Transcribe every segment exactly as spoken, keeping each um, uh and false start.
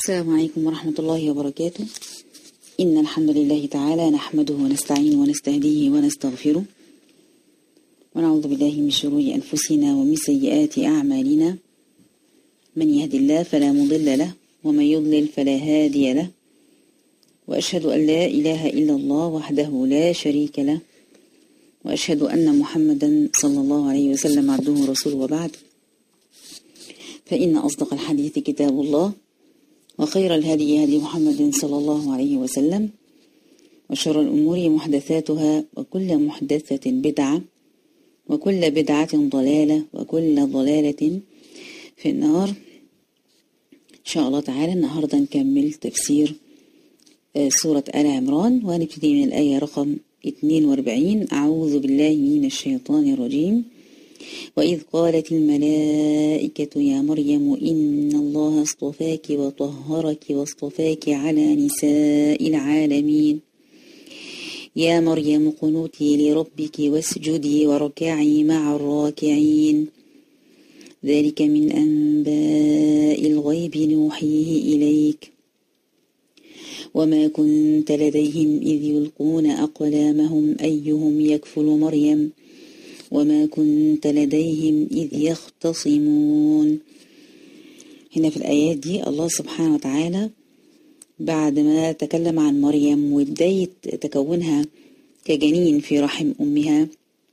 السلام عليكم ورحمة الله وبركاته. إن الحمد لله تعالى نحمده ونستعينه ونستهديه ونستغفره، ونعوذ بالله من شرور أنفسنا ومن سيئات أعمالنا. من يهد الله فلا مضل له، ومن يضلل فلا هادي له، وأشهد أن لا إله إلا الله وحده لا شريك له، وأشهد أن محمدا صلى الله عليه وسلم عبده ورسوله، وبعد، فإن أصدق الحديث كتاب الله، وخير الهدي هدي محمد صلى الله عليه وسلم، وشر الأمور محدثاتها، وكل محدثة بدعة، وكل بدعة ضلالة، وكل ضلالة في النار. إن شاء الله تعالى النهاردة نكمل تفسير سورة آل عمران، وهنبتدي من الآية رقم اثنين وأربعين. أعوذ بالله من الشيطان الرجيم. وإذ قالت الملائكة يا مريم إن الله اصطفاك وطهرك واصطفاك على نساء العالمين يا مريم قنوتي لربك واسجدي واركعي مع الراكعين ذلك من أنباء الغيب نوحيه إليك وما كنت لديهم إذ يلقون أقلامهم أيهم يكفل مريم وما كنت لديهم إذ يختصمون. هنا في الآيات دي الله سبحانه وتعالى بعد ما تكلم عن مريم وبداية تكونها كجنين في رحم أمها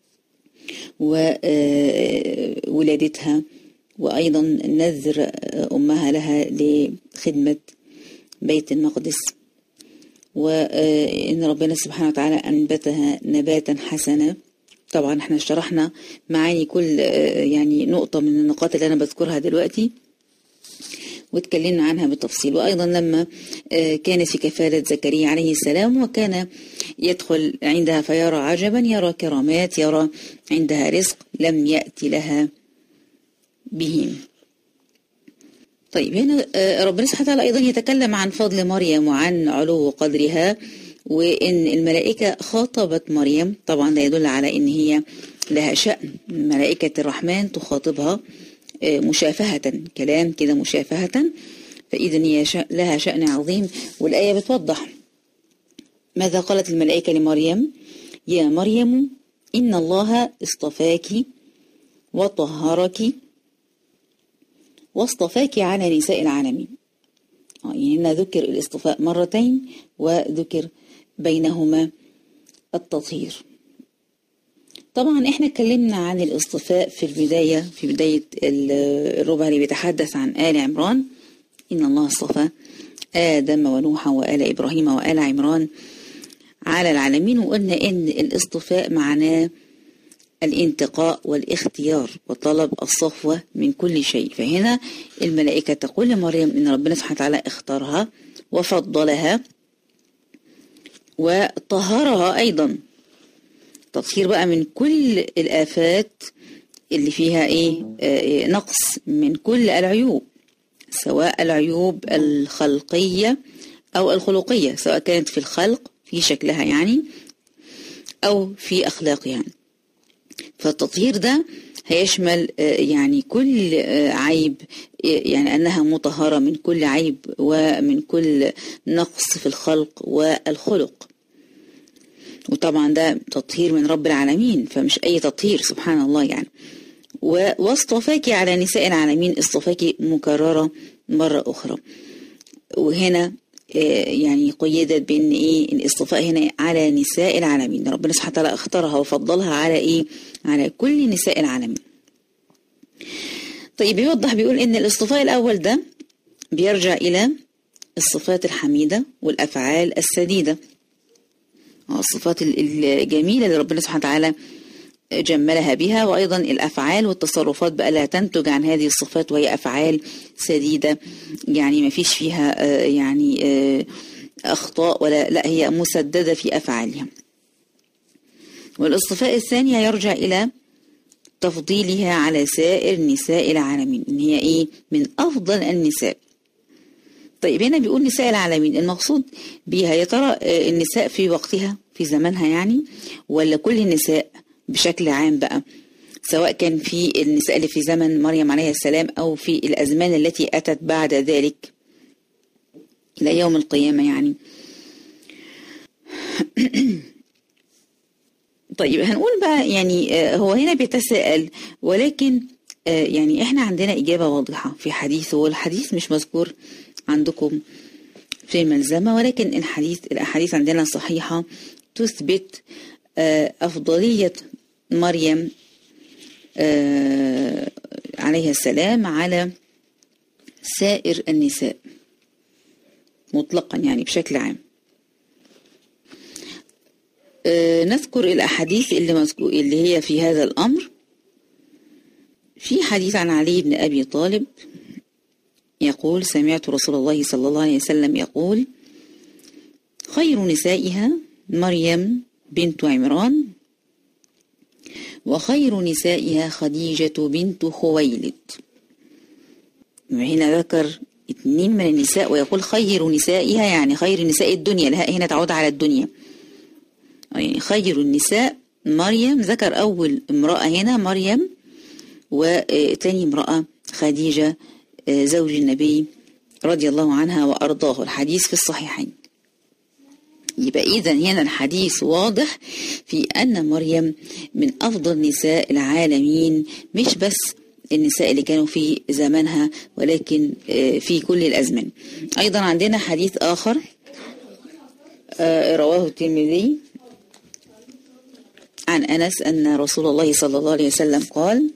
وولادتها، وأيضا نذر أمها لها لخدمة بيت المقدس، وإن ربنا سبحانه وتعالى أنبتها نباتا حسنا. طبعا احنا شرحنا معاني كل يعني نقطة من النقاط اللي أنا بذكرها دلوقتي واتكلمنا عنها بالتفصيل. وأيضا لما كانت في كفالة زكريا عليه السلام وكان يدخل عندها فيرى عجبا، يرى كرامات، يرى عندها رزق لم يأتي لها به. طيب هنا ربنا سبحانه وتعالى أيضا يتكلم عن فضل مريم وعن علو قدرها، وإن الملائكة خاطبت مريم. طبعا ده يدل على إن هي لها شأن، ملائكة الرحمن تخاطبها مشافهة، كلام كده مشافهة، فإذن هي لها شأن عظيم. والآية بتوضح ماذا قالت الملائكة لمريم: يا مريم إن الله اصطفاك وطهرك واصطفاك على نساء العالمين. يعني هنا ذكر الاصطفاء مرتين وذكر بينهما التطهير. طبعا احنا اتكلمنا عن الاصطفاء في البداية، في بداية الربع اللي بيتحدث عن آل عمران. إن الله اصطفى آدم ونوحا وآل إبراهيم وآل عمران على العالمين، وقلنا إن الاصطفاء معناه الانتقاء والاختيار وطلب الصفوة من كل شيء. فهنا الملائكة تقول لمريم إن ربنا سبحانه وتعالى اختارها وفضلها وطهرها أيضا، تطهير بقى من كل الآفات اللي فيها إيه آه نقص، من كل العيوب، سواء العيوب الخلقية أو الخلقية، سواء كانت في الخلق في شكلها يعني أو في أخلاقها يعني. فالتطهير ده هيشمل يعني كل عيب، يعني أنها مطهرة من كل عيب ومن كل نقص في الخلق والخلق. وطبعا ده تطهير من رب العالمين، فمش أي تطهير، سبحان الله يعني. واصطفاك على نساء العالمين، اصطفاك مكررة مرة أخرى، وهنا يعني قيدت بأن إيه الاصطفاء هنا على نساء العالمين. ربنا سبحانه وتعالى اختارها وفضلها على إيه؟ على كل نساء العالمين. طيب يوضح بيقول إن الاصطفاء الأول ده بيرجع إلى الصفات الحميدة والأفعال السديدة، الصفات الجميلة اللي ربنا سبحانه وتعالى جملها بها، وأيضا الأفعال والتصرفات بقى لا تنتج عن هذه الصفات، وهي أفعال سديدة يعني ما فيش فيها يعني أخطاء ولا لا، هي مسددة في أفعالها. والاصطفاء الثاني يرجع إلى تفضيلها على سائر نساء العالمين، إن هي إيه من أفضل النساء. طيب هنا بيقول نساء العالمين، المقصود بها يا ترى النساء في وقتها في زمانها يعني، ولا كل النساء بشكل عام بقى، سواء كان في النساء اللي في زمن مريم عليه السلام أو في الأزمان التي أتت بعد ذلك. إلى يوم القيامة يعني. طيب هنقول بقى يعني هو هنا بيتساءل، ولكن يعني احنا عندنا إجابة واضحة في حديثه، والحديث مش مذكور عندكم في الملزمة، ولكن الحديث الأحاديث عندنا صحيحة تثبت أفضلية مريم عليها السلام على سائر النساء مطلقا يعني بشكل عام. نذكر الأحاديث اللي مذكور اللي هي في هذا الأمر. في حديث عن علي بن أبي طالب يقول: سمعت رسول الله صلى الله عليه وسلم يقول: خير نسائها مريم بنت عمران، وخير نسائها خديجة بنت خويلد. هنا ذكر اثنين من النساء ويقول خير نسائها، يعني خير نساء الدنيا، الهاء هنا تعود على الدنيا، يعني خير النساء مريم. ذكر أول امرأة هنا مريم، وتاني امرأة خديجة زوج النبي رضي الله عنها وأرضاه. الحديث في الصحيحين. يبقى إذا هنا الحديث واضح في أن مريم من أفضل نساء العالمين، مش بس النساء اللي كانوا في زمانها ولكن في كل الأزمان. أيضا عندنا حديث آخر رواه الترمذي عن أنس أن رسول الله صلى الله عليه وسلم قال: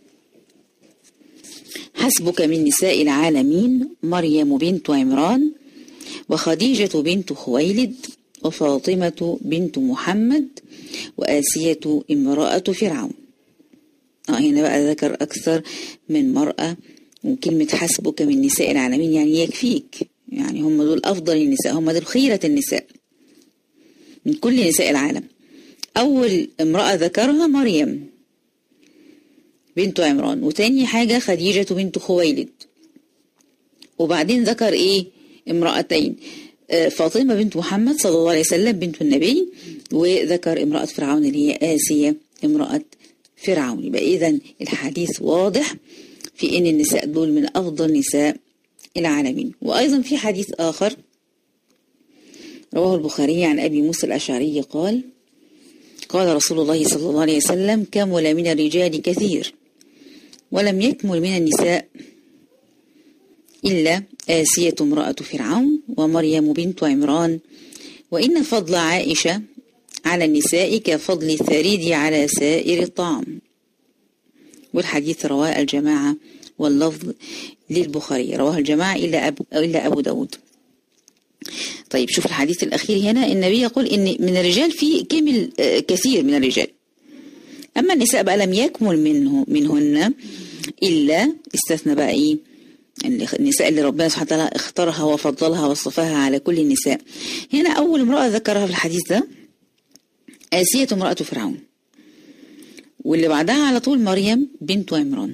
حسبك من نساء العالمين مريم بنت عمران، وخديجة بنت خويلد، وفاطمة بنت محمد، وآسية امرأة فرعون. آه هنا بقى ذكر أكثر من مرأة، وكلمة حسبك من نساء العالمين يعني يكفيك، يعني هم دول أفضل النساء، هم دول خيرة النساء من كل نساء العالم. أول امرأة ذكرها مريم بنت عمران، وتاني حاجة خديجة بنت خويلد، وبعدين ذكر إيه امرأتين، فاطمة بنت محمد صلى الله عليه وسلم بنت النبي، وذكر امرأة فرعون اللي هي آسية امرأة فرعون. يبقى إذن الحديث واضح في أن النساء دول من أفضل نساء العالمين. وأيضا في حديث آخر رواه البخاري عن أبي موسى الأشعري قال: قال رسول الله صلى الله عليه وسلم: كمل من الرجال كثير، ولم يكمل من النساء إلا آسية امرأة فرعون ومريم بنت عمران، وإن فضل عائشة على النساء كفضل الثريد على سائر الطعام. والحديث رواه الجماعة، واللفظ للبخاري، رواه الجماعة إلا أبو, إلا أبو داود. طيب شوف الحديث الأخير هنا، النبي يقول إن من الرجال في كمل كثير من الرجال، أما النساء بقى لم يكمل منه منهن إلا، استثنى بقى إيه النساء اللي ربنا سبحانه وتعالى اختارها وفضلها واصطفاها على كل النساء. هنا أول امرأة ذكرها في الحديث ده آسية امرأة فرعون، واللي بعدها على طول مريم بنت عمران،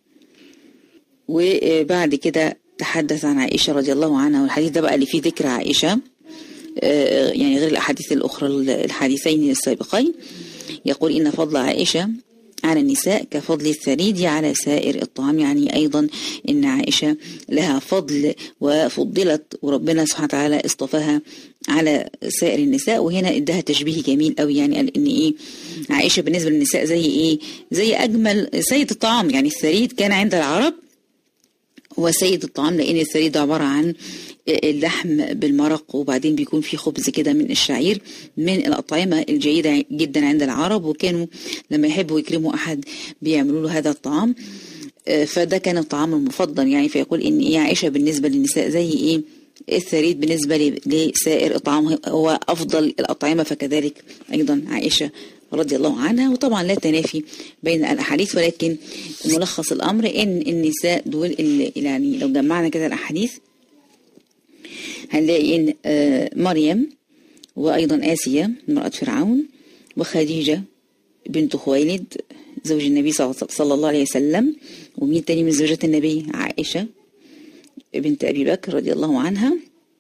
وبعد كده تحدث عن عائشة رضي الله عنها. والحديث ده بقى اللي فيه ذكر عائشة يعني غير الأحاديث الأخرى الحديثين السابقين. يقول: إن فضل عائشة على النساء كفضل الثريد على سائر الطعام، يعني أيضا إن عائشة لها فضل وفضلت وربنا سبحانه وتعالى اصطفاها على سائر النساء. وهنا ادها تشبيه جميل قوي، يعني قال إن إيه عائشة بالنسبة للنساء زي إيه زي أجمل سيد الطعام. يعني الثريد كان عند العرب هو سيد الطعام، لأن الثريد عبارة عن اللحم بالمرق، وبعدين بيكون فيه خبز كده من الشعير، من الأطعمة الجيدة جدا عند العرب، وكانوا لما يحبوا يكرموا أحد بيعملوا له هذا الطعام، فده كان الطعام المفضل يعني. فيقول إن إيه عائشة بالنسبة للنساء زي إيه الثريد بالنسبة لسائر الطعام هو أفضل الأطعمة، فكذلك أيضا عائشة رضي الله عنها. وطبعا لا تنافي بين الأحاديث، ولكن ملخص الأمر إن النساء دول اللي يعني لو جمعنا كده الأحاديث هنلاقي إن مريم، وأيضا آسية امرأة فرعون، وخديجة بنت خويلد زوج النبي صلى الله عليه وسلم، ومين تاني من زوجات النبي؟ عائشة بنت أبي بكر رضي الله عنها،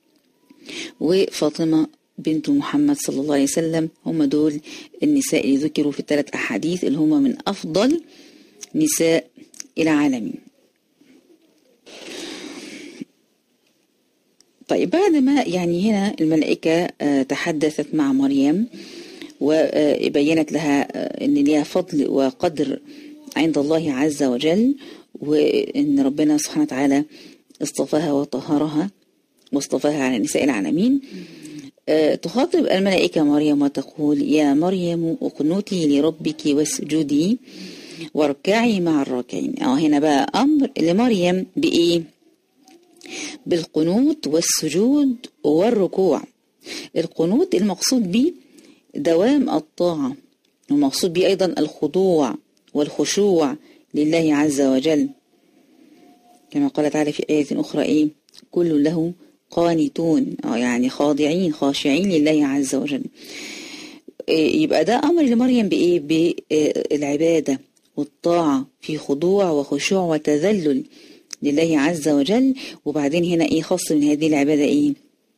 وفاطمة بنت محمد صلى الله عليه وسلم. هم دول النساء اللي ذكروا في الثلاث أحاديث اللي هم من أفضل نساء العالمين. طيب بعد ما يعني هنا الملائكة تحدثت مع مريم وبينت لها ان ليها فضل وقدر عند الله عز وجل، وان ربنا سبحانه وتعالى اصطفاها وطهرها واصطفاها على نساء العالمين، تخاطب الملائكة مريم وتقول: يا مريم اقنتي لربك واسجدي واركعي مع الراكعين. اه هنا بقى امر لمريم بايه؟ بالقنوت والسجود والركوع. القنوت المقصود به دوام الطاعة، ومقصود به أيضا الخضوع والخشوع لله عز وجل، كما قال تعالى في آية أخرى إيه؟ كل له قانتون، يعني خاضعين خاشعين لله عز وجل. يبقى ده أمر لمريم بإيه؟ بالعبادة والطاعة، في خضوع وخشوع وتذلل لله عز وجل. وبعدين هنا إيه خاص من هذه العبادة إيه؟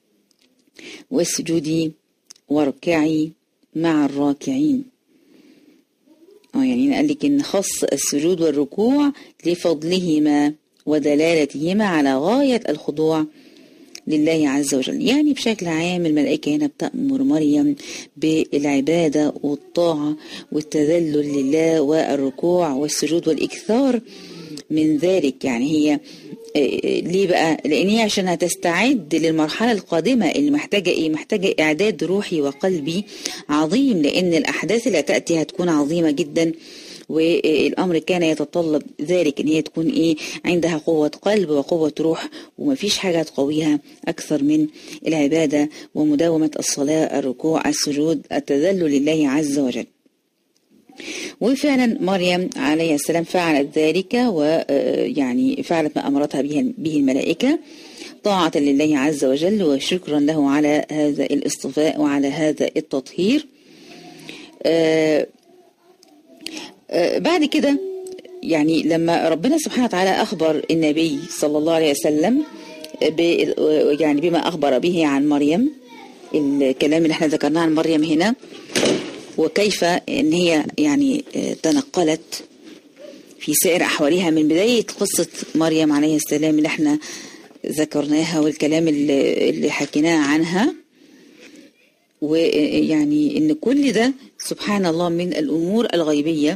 واسجدي واركعي مع الراكعين. اه يعني قال لك ان خص السجود والركوع لفضلهما ودلالتهما على غاية الخضوع لله عز وجل. يعني بشكل عام الملائكة هنا بتأمر مريم بالعبادة والطاعة والتذلل لله والركوع والسجود والإكثار من ذلك. يعني هي ليه بقى؟ لأن هي عشان هتستعد للمرحلة القادمة اللي محتاجة إيه؟ محتاجة إعداد روحي وقلبي عظيم، لأن الأحداث اللي هتأتي هتكون عظيمة جدا، والأمر كان يتطلب ذلك إن هي تكون إيه؟ عندها قوة قلب وقوة روح، ومفيش حاجة تقويها أكثر من العبادة ومداومة الصلاة، الركوع، السجود، التذلل لله عز وجل. وفعلا مريم عليه السلام فعلت ذلك، ويعني فعلت ما أمرتها به الملائكة طاعة لله عز وجل وشكرا له على هذا الاصطفاء وعلى هذا التطهير. بعد كده يعني لما ربنا سبحانه وتعالى أخبر النبي صلى الله عليه وسلم يعني بما أخبر به عن مريم، الكلام اللي احنا ذكرناه عن مريم هنا، وكيف ان هي يعني تنقلت في سائر احوالها من بداية قصة مريم عليه السلام اللي احنا ذكرناها والكلام اللي, اللي حكيناه عنها، ويعني ان كل ده سبحان الله من الامور الغيبية،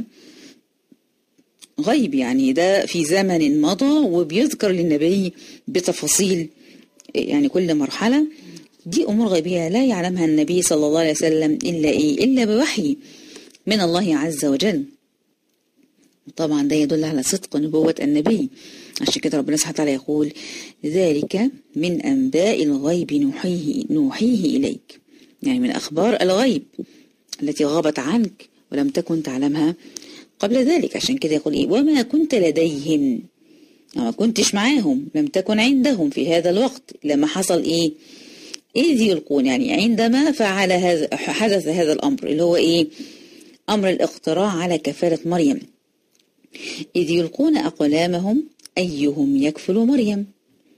غيب يعني ده في زمن مضى وبيذكر للنبي بتفاصيل يعني كل مرحلة. دي أمور غيبية لا يعلمها النبي صلى الله عليه وسلم إلا إيه؟ إلا بوحي من الله عز وجل. طبعا ده يدل على صدق نبوة النبي. عشان كده ربنا سبحانه وتعالى يقول: ذلك من أنباء الغيب نوحيه, نوحيه إليك، يعني من أخبار الغيب التي غابت عنك ولم تكن تعلمها قبل ذلك. عشان كده يقول إيه؟ وما كنت لديهم، ما كنتش معاهم، لم تكن عندهم في هذا الوقت لما حصل إيه؟ إذ يلقون، يعني عندما فعل هذا حدث هذا الأمر اللي هو إيه؟ أمر الاقتراع على كفالة مريم. إذ يلقون أقلامهم أيهم يكفل مريم.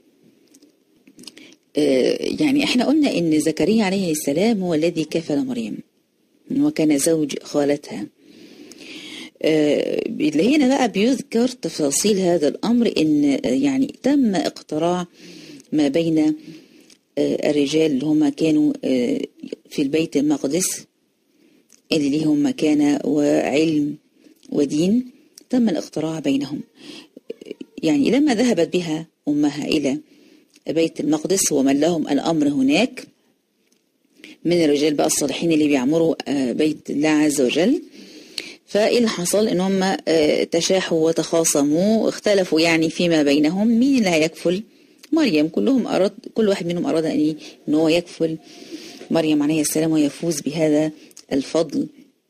آه يعني إحنا قلنا إن زكريا عليه السلام هو الذي كفل مريم وكان زوج خالتها. آه اللي هنا بقى بيذكر تفاصيل هذا الأمر، إن يعني تم اقتراع ما بين الرجال اللي هم كانوا في البيت المقدس اللي ليهم مكانة وعلم ودين، تم الاقتراع بينهم. يعني لما ذهبت بها أمها إلى بيت المقدس ومن لهم الأمر هناك من الرجال بقى الصالحين اللي بيعمروا بيت الله عز وجل، فإيه اللي حصل؟ إن هم تشاحوا وتخاصموا، اختلفوا يعني فيما بينهم مين اللي هيكفل مريم. كلهم أراد كل واحد منهم أراد أن إن هو يكفل مريم عليه السلام ويفوز بهذا الفضل.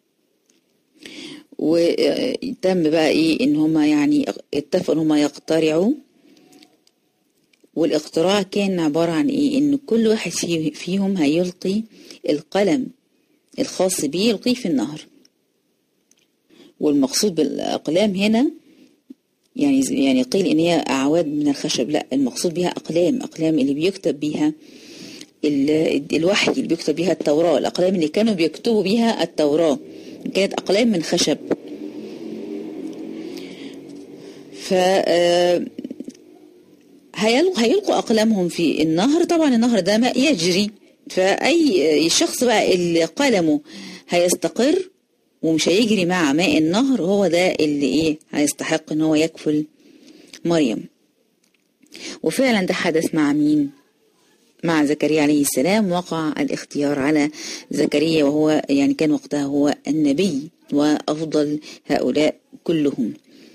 وتم بقى إيه؟ إن هم يعني اتفقوا إن هم يقترعوا، والاقتراع كان عبارة عن إيه؟ إن كل واحد فيهم هيلقي القلم الخاص به يلقيه في النهر. والمقصود بالأقلام هنا يعني يعني قيل ان هي اعواد من الخشب، لا المقصود بها اقلام، اقلام اللي بيكتب بيها الوحي، اللي بيكتب بيها التوراة، الاقلام اللي كانوا بيكتبوا بيها التوراة كانت اقلام من خشب. ف هيلقوا أقلامهم في النهر. طبعا النهر ده ماء يجري، فأي شخص بقى اللي قلمه هيستقر ومش هيجري مع ماء النهر هو ده اللي ايه هيستحق ان هو يكفل مريم. وفعلا ده حدث مع مين؟ مع زكريا عليه السلام. وقع الاختيار على زكريا وهو يعني كان وقتها هو النبي وأفضل هؤلاء كلهم.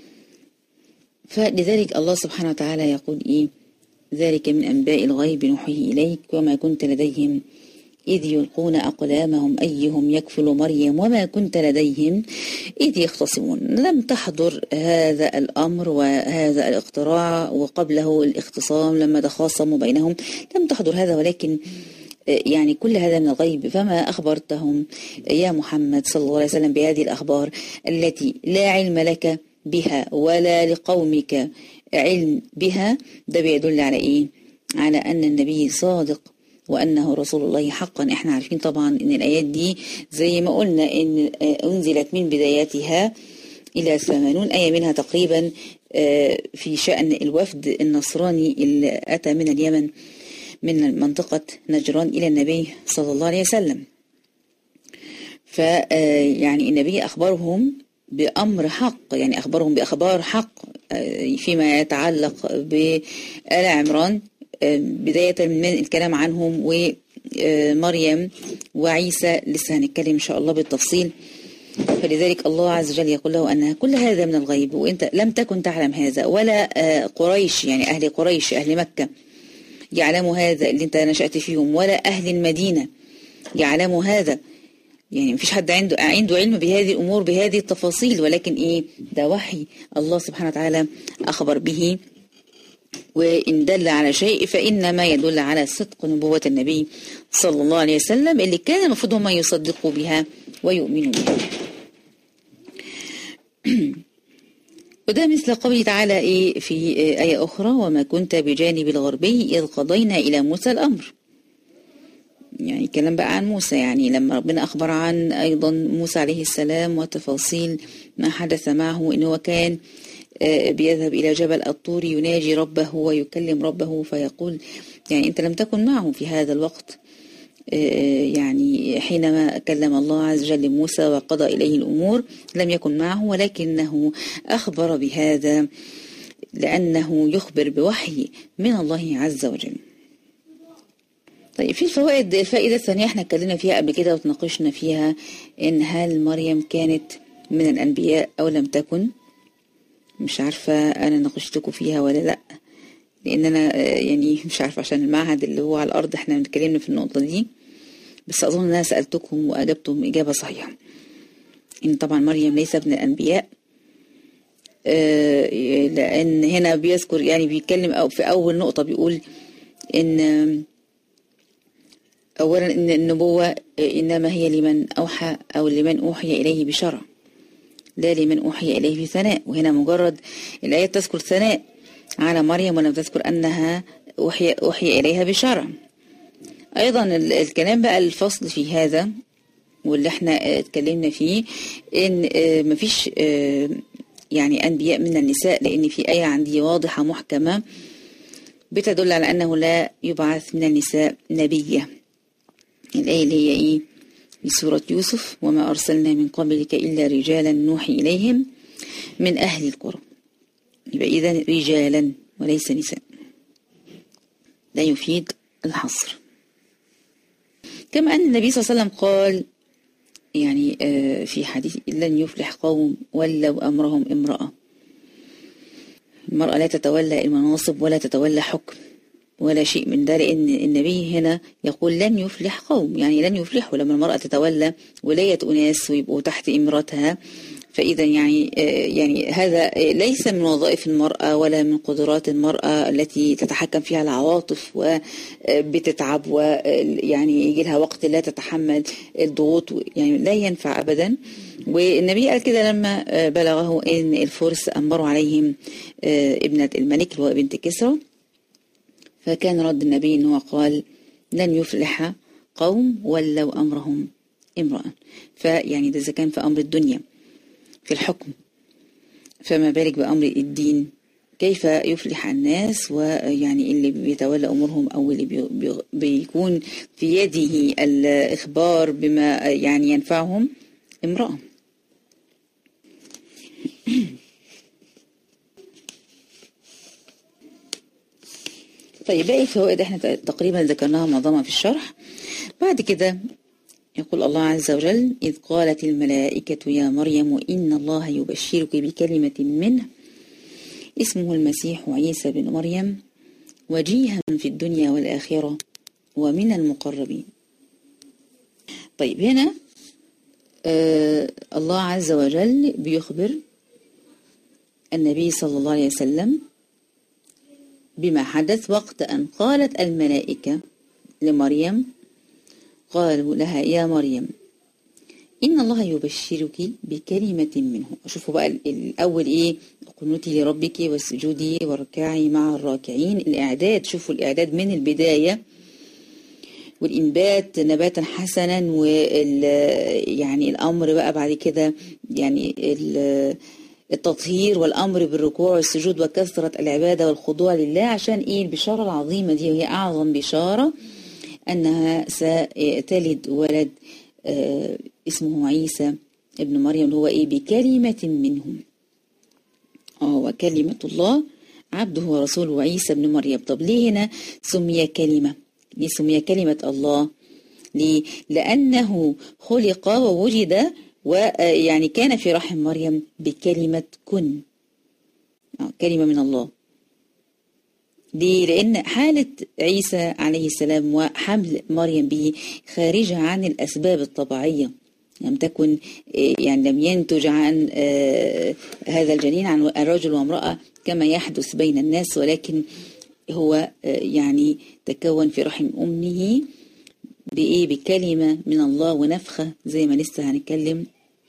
فلذلك الله سبحانه وتعالى يقول إيه؟ ذلك من أنباء الغيب نوحيه إليك وما كنت لديهم إذ يلقون أقلامهم أيهم يكفل مريم وما كنت لديهم إذ يختصمون. لم تحضر هذا الأمر وهذا الاختراع وقبله الاختصام لما تخاصموا بينهم، لم تحضر هذا، ولكن يعني كل هذا من الغيب. فما أخبرتهم يا محمد صلى الله عليه وسلم بهذه الأخبار التي لا علم لك بها ولا لقومك علم بها، ده بيدل على إيه؟ على أن النبي صادق وأنه رسول الله حقا. احنا عارفين طبعا ان الآيات دي زي ما قلنا ان انزلت من بداياتها الى ثمانون آية منها تقريبا في شأن الوفد النصراني اللي أتى من اليمن من منطقة نجران إلى النبي صلى الله عليه وسلم. فيعني النبي أخبرهم بأمر حق، يعني أخبرهم بأخبار حق فيما يتعلق بآل عمران بداية من الكلام عنهم ومريم وعيسى، لسه هنتكلم إن شاء الله بالتفصيل. فلذلك الله عز وجل يقول له أن كل هذا من الغيب وإنت لم تكن تعلم هذا، ولا قريش يعني أهل قريش أهل مكة يعلموا هذا اللي انت نشأت فيهم، ولا أهل المدينة يعلموا هذا. يعني مفيش حد عنده عنده علم بهذه الأمور بهذه التفاصيل، ولكن إيه ده وحي الله سبحانه وتعالى أخبر به. وإن دل على شيء فإنما يدل على صدق نبوة النبي صلى الله عليه وسلم اللي كان المفروض هم يصدقوا بها ويؤمنوا بها. وده مثل قوله تعالى إيه في آية أخرى وما كنت بجانب الغربي إذ قضينا إلى موسى الأمر. يعني كلام بقى عن موسى، يعني لما ربنا أخبر عن أيضا موسى عليه السلام وتفاصيل ما حدث معه إنه كان بيذهب إلى جبل الطور يناجي ربه ويكلم ربه فيقول يعني أنت لم تكن معه في هذا الوقت، يعني حينما كلم الله عز وجل موسى وقضى إليه الأمور لم يكن معه، ولكنه أخبر بهذا لأنه يخبر بوحي من الله عز وجل. طيب في الفوائد، الفائدة الثانية احنا اتكلمنا فيها قبل كده وتناقشنا فيها إن هل مريم كانت من الأنبياء أو لم تكن. مش عارفة أنا ناقشتكم فيها ولا لأ، لأن أنا يعني مش عارفة عشان المعهد اللي هو على الأرض احنا بنتكلمنا في النقطة دي، بس أظن أنا سألتكم وأجبتم إجابة صحيحة إن طبعا مريم ليس ابن الأنبياء، لأن هنا بيذكر يعني بيتكلم أو في أول نقطة بيقول إن أولا إن النبوة إنما هي لمن أوحى أو لمن أوحي إليه بشرع لا لمن أوحي إليه بثناء. وهنا مجرد الآية تذكر ثناء على مريم ولم تذكر أنها أوحي, أوحي إليها بشرع. أيضا الكلام بقى الفصل في هذا واللي احنا اتكلمنا فيه إن مفيش يعني أنبياء من النساء، لأن في آية عندي واضحة محكمة بتدل على أنه لا يبعث من النساء نبية. الآية اللي هي إيه في سورة يوسف وما أرسلنا من قبلك إلا رجالا نوحي إليهم من أهل القرى. يبقى إذن رجالا وليس نساء، لا يفيد الحصر. كما أن النبي صلى الله عليه وسلم قال يعني في حديث لن يفلح قوم ولوا أمرهم امرأة. المرأة لا تتولى المناصب ولا تتولى حكم ولا شيء من ده، لأن النبي هنا يقول لن يفلح قوم، يعني لن يفلحوا لما المرأة تتولى ولاية أناس ويبقوا تحت إمرتها. فإذا يعني يعني هذا ليس من وظائف المرأة ولا من قدرات المرأة التي تتحكم فيها العواطف وبتتعب ويعني يجي لها وقت لا تتحمل الضغوط، يعني لا ينفع أبدا. والنبي قال كده لما بلغه إن الفرس أمروا عليهم ابنة الملك اللي هو بنت كسرى، فكان رد النبي أنه قال لن يفلح قوم ولوا أمرهم امرأة. فيعني ده إذا كان في أمر الدنيا في الحكم، فما بالك بأمر الدين كيف يفلح الناس، ويعني اللي بيتولى أمورهم أو اللي بي بي بيكون في يده الإخبار بما يعني ينفعهم امرأة. طيب باقي الفوائد احنا تقريبا ذكرناها معظمها في الشرح. بعد كده يقول الله عز وجل: إذ قالت الملائكة يا مريم إن الله يبشرك بكلمة منه اسمه المسيح عيسى بن مريم وجيها في الدنيا والآخرة ومن المقربين. طيب هنا آه الله عز وجل بيخبر النبي صلى الله عليه وسلم بما حدث وقت أن قالت الملائكة لمريم، قالوا لها يا مريم إن الله يبشرك بكلمة منه. شوفوا بقى الأول إيه؟ قنوتي لربك واسجدي واركعي مع الراكعين. الإعداد، شوفوا الإعداد من البداية والإنبات نباتا حسنا، وال يعني الأمر بقى بعد كده يعني التطهير والأمر بالركوع والسجود وكثرة العبادة والخضوع لله. عشان إيه؟ البشارة العظيمة دي، وهي أعظم بشارة، أنها ستلد ولد آه اسمه عيسى ابن مريم، اللي هو إيه؟ بكلمة منهم. اه وكلمة الله عبده ورسوله عيسى ابن مريم. طب ليه هنا سمي كلمة؟ ليه سمي كلمة الله؟ ليه؟ لأنه خلق ووجد ويعني كان في رحم مريم بكلمة كن، آه كلمة من الله. ليه؟ لأن حالة عيسى عليه السلام وحمل مريم به خارجة عن الأسباب الطبيعية، لم تكن يعني لم ينتج عن هذا الجنين عن رجل وامرأة كما يحدث بين الناس، ولكن هو يعني تكون في رحم أمه بإيه؟ بكلمة من الله ونفخة زي ما لسه هنتكلم.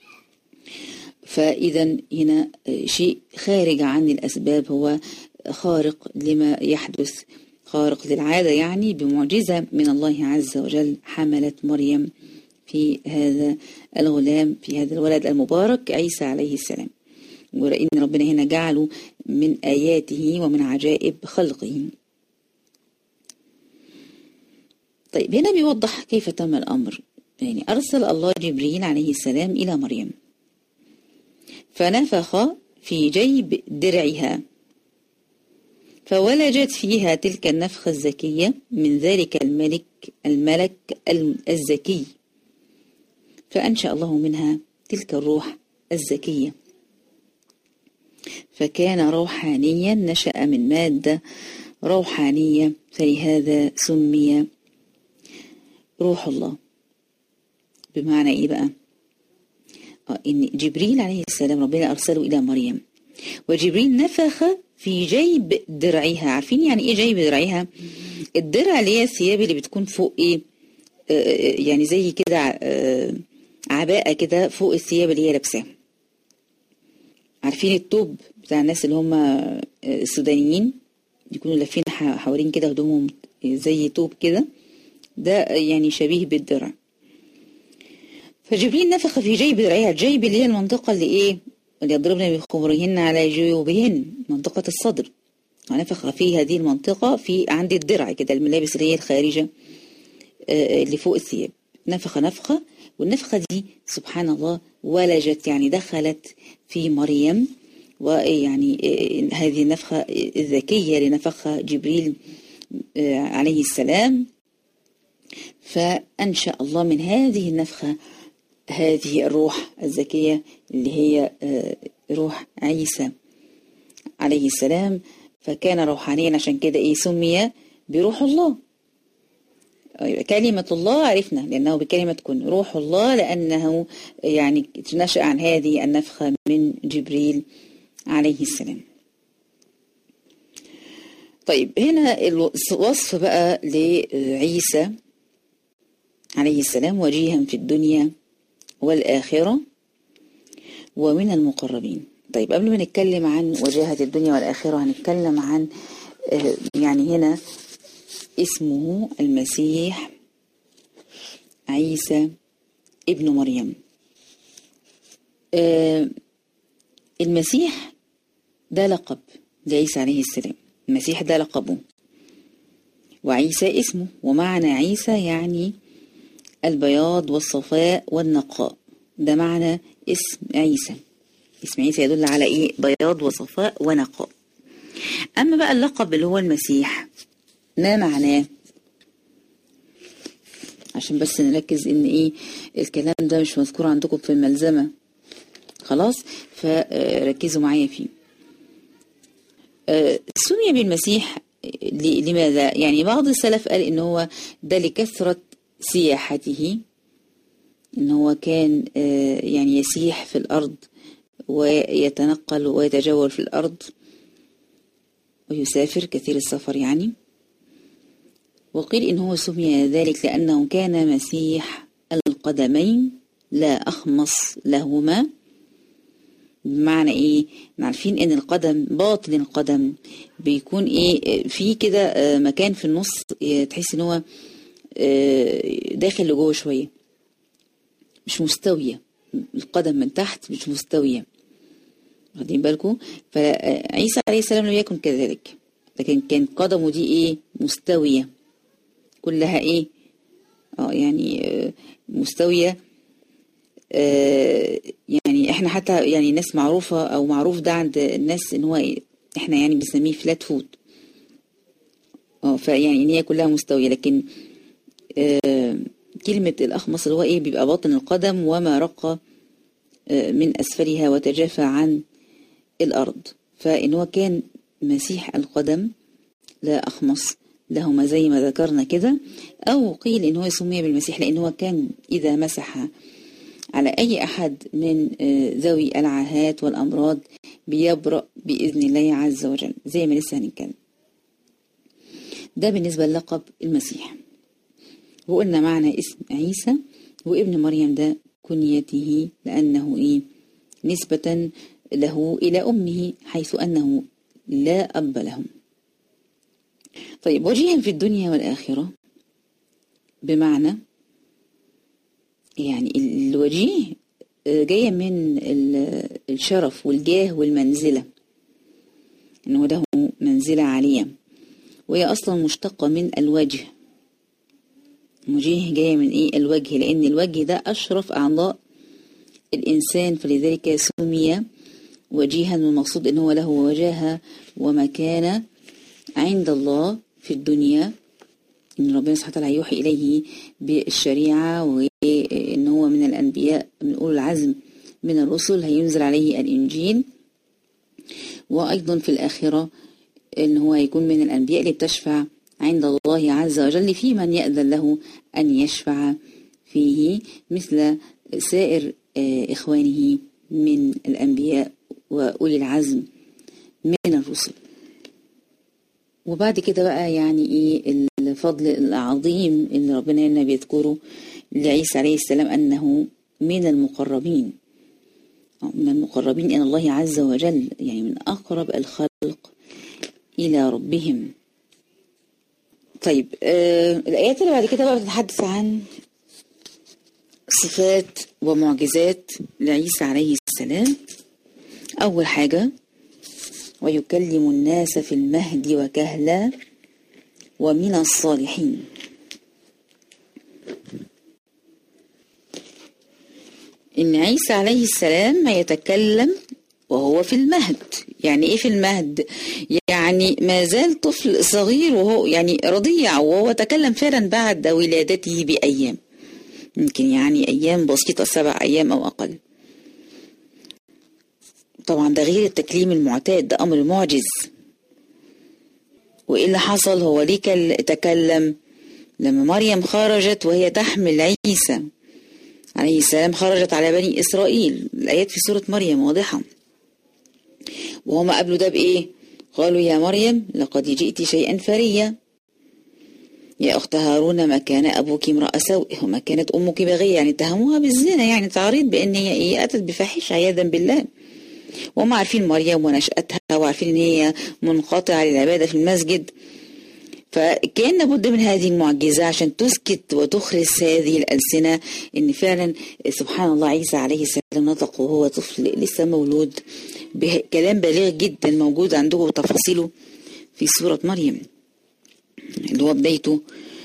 فإذا هنا شيء خارج عن الأسباب، هو خارق لما يحدث، خارق للعادة، يعني بمعجزة من الله عز وجل حملت مريم في هذا الغلام، في هذا الولد المبارك عيسى عليه السلام. ولأن ربنا هنا جعله من آياته ومن عجائب خلقه. طيب هنا بيوضح كيف تم الأمر. يعني أرسل الله جبريل عليه السلام إلى مريم فنفخ في جيب درعها فولجت فيها تلك النفخة الزكية من ذلك الملك الملك الزكي، فأنشأ الله منها تلك الروح الزكية، فكان روحانيا نشأ من مادة روحانية، فلهذا سمي روح الله. بمعنى إيه بقى؟ آه إن جبريل عليه السلام ربنا أرسله إلى مريم، وجبريل نفخ في جيب درعها. عارفين يعني إيه جيب درعها؟ الدرع اللي هي الثياب اللي بتكون فوق إيه؟ آه يعني زي كده آه عباءة كده فوق الثياب اللي هي لابساها. عارفين التوب بتاع الناس اللي هم السودانيين يكونوا لافين حوالين كده هدومهم زي توب كده، ده يعني شبيه بالدرع. فجبريل نفخ في جيب درعها. الجيب اللي هي المنطقة اللي ايه؟ اللي يضربن بخمرهن على جيوبهن، منطقة الصدر. ونفخ في هذه المنطقة في عند الدرع كده، الملابس اللي هي الخارجة اللي فوق الثياب. نفخ نفخة، والنفخة دي سبحان الله ولجت، يعني دخلت في مريم. ويعني هذه النفخة الذكية لنفخها جبريل عليه السلام، فأنشأ الله من هذه النفخة هذه الروح الزكية اللي هي روح عيسى عليه السلام. فكان روحانيا، عشان كده ايه سمي بروح الله. كلمة الله عرفنا لأنه بكلمة كن، روح الله لأنه يعني نشأ عن هذه النفخة من جبريل عليه السلام. طيب هنا الوصف بقى لعيسى عليه السلام: وجيها في الدنيا والآخرة ومن المقربين. طيب قبل ما نتكلم عن وجاهة الدنيا والآخرة هنتكلم عن يعني هنا اسمه المسيح عيسى ابن مريم. المسيح ده لقب لعيسى عليه السلام. المسيح ده لقبه وعيسى اسمه، ومعنى عيسى يعني البياض والصفاء والنقاء، ده معنى اسم عيسى. اسم عيسى يدل على ايه؟ بياض وصفاء ونقاء. اما بقى اللقب اللي هو المسيح ما معناه؟ عشان بس نركز ان ايه الكلام ده مش مذكور عندكم في الملزمة، خلاص، فركزوا معايا فيه. سمي بالمسيح لماذا؟ يعني بعض السلف قال ان هو ده لكثرة سياحته، ان هو كان يعني يسيح في الارض ويتنقل ويتجول في الارض ويسافر كثير السفر يعني. وقيل إن هو سمي ذلك لأنه كان مسيح القدمين لا أخمص لهما. بمعنى إيه؟ عارفين إن القدم، باطن القدم بيكون إيه؟ في كده مكان في النص تحس إن هو داخل لجوه شوية، مش مستوية، القدم من تحت مش مستوية، واخدين بالكم؟ فعيسى عليه السلام لم يكن كذلك، لكن كان قدمه دي إيه؟ مستوية كلها ايه اه يعني آه مستوية. آه يعني احنا حتى يعني ناس معروفة او معروف ده عند الناس ان هو إيه؟ احنا يعني بنسميه فلات فود، اه فيعني ان هي كلها مستوية. لكن آه كلمة الاخمص اللي هو ايه؟ بيبقى باطن القدم وما رق آه من اسفلها وتجافى عن الارض. فان هو كان مسيح القدم لا اخمص لهما زي ما ذكرنا كده. أو قيل إن هو سمي بالمسيح لأن هو كان إذا مسح على أي أحد من ذوي العاهات والأمراض بيبرأ بإذن الله عز وجل، زي ما لسه هنتكلم. ده بالنسبة للقب المسيح. وقلنا معنى اسم عيسى وابن مريم ده كنيته، لأنه إيه؟ نسبة له إلى أمه، حيث أنه لا أب لهم. طيب، وجيها في الدنيا والآخرة، بمعنى يعني الوجيه جاية من الشرف والجاه والمنزلة، انه له منزلة عالية، وهي اصلا مشتقة من الوجه. وجيه جاية من ايه؟ الوجه، لان الوجه ده اشرف اعضاء الانسان، فلذلك سمي وجيها، والمقصود ان هو له وجاهة ومكانة عند الله في الدنيا، ان ربنا سبحانه وتعالى يوحي اليه بالشريعه، وان هو من الانبياء من اولي العزم من الرسل، هينزل عليه الانجيل. وايضا في الاخره ان هو يكون من الانبياء اللي بتشفع عند الله عز وجل في من يأذن له ان يشفع فيه، مثل سائر اخوانه من الانبياء واولي العزم من الرسل. وبعد كده بقى يعني ايه الفضل العظيم اللي ربنا هنا بيذكره لعيسى عليه السلام، انه من المقربين، من المقربين الى الله عز وجل، يعني من اقرب الخلق الى ربهم. طيب، آه الايات اللي بعد كده بقى بتتحدث عن صفات ومعجزات لعيسى عليه السلام. اول حاجه: ويكلم الناس في المهد وكهلا ومن الصالحين. إن عيسى عليه السلام يتكلم وهو في المهد. يعني إيه في المهد؟ يعني ما زال طفل صغير، وهو يعني رضيع، وهو تكلم فعلا بعد ولادته بأيام، يمكن يعني أيام بسيطة، سبع أيام أو أقل. طبعا ده غير التكليم المعتاد، ده أمر معجز. وإيه اللي حصل؟ هو ليه تكلم؟ لما مريم خرجت وهي تحمل عيسى عليه السلام، خرجت على بني إسرائيل، الآيات في سورة مريم واضحة، وهم قبلوا ده بإيه؟ قالوا: يا مريم لقد جئت شيئا فريا، يا أخت هارون ما كان أبوك امرأ سوء وما كانت أمك بغية. يعني اتهموها بالزنا، يعني تعريض بأن هي إيه؟ أتت بفاحشة عياذا بالله. وهم عارفين مريم ونشأتها، وعارفين ان هي منقطعة للعبادة في المسجد، فكان لابد من هذه المعجزة عشان تسكت وتخرس هذه الألسنة، إن فعلا سبحان الله عيسى عليه السلام نطق وهو طفل لسه مولود بكلام بليغ جدا موجود عندكم تفاصيله في سورة مريم اللي هو بدايته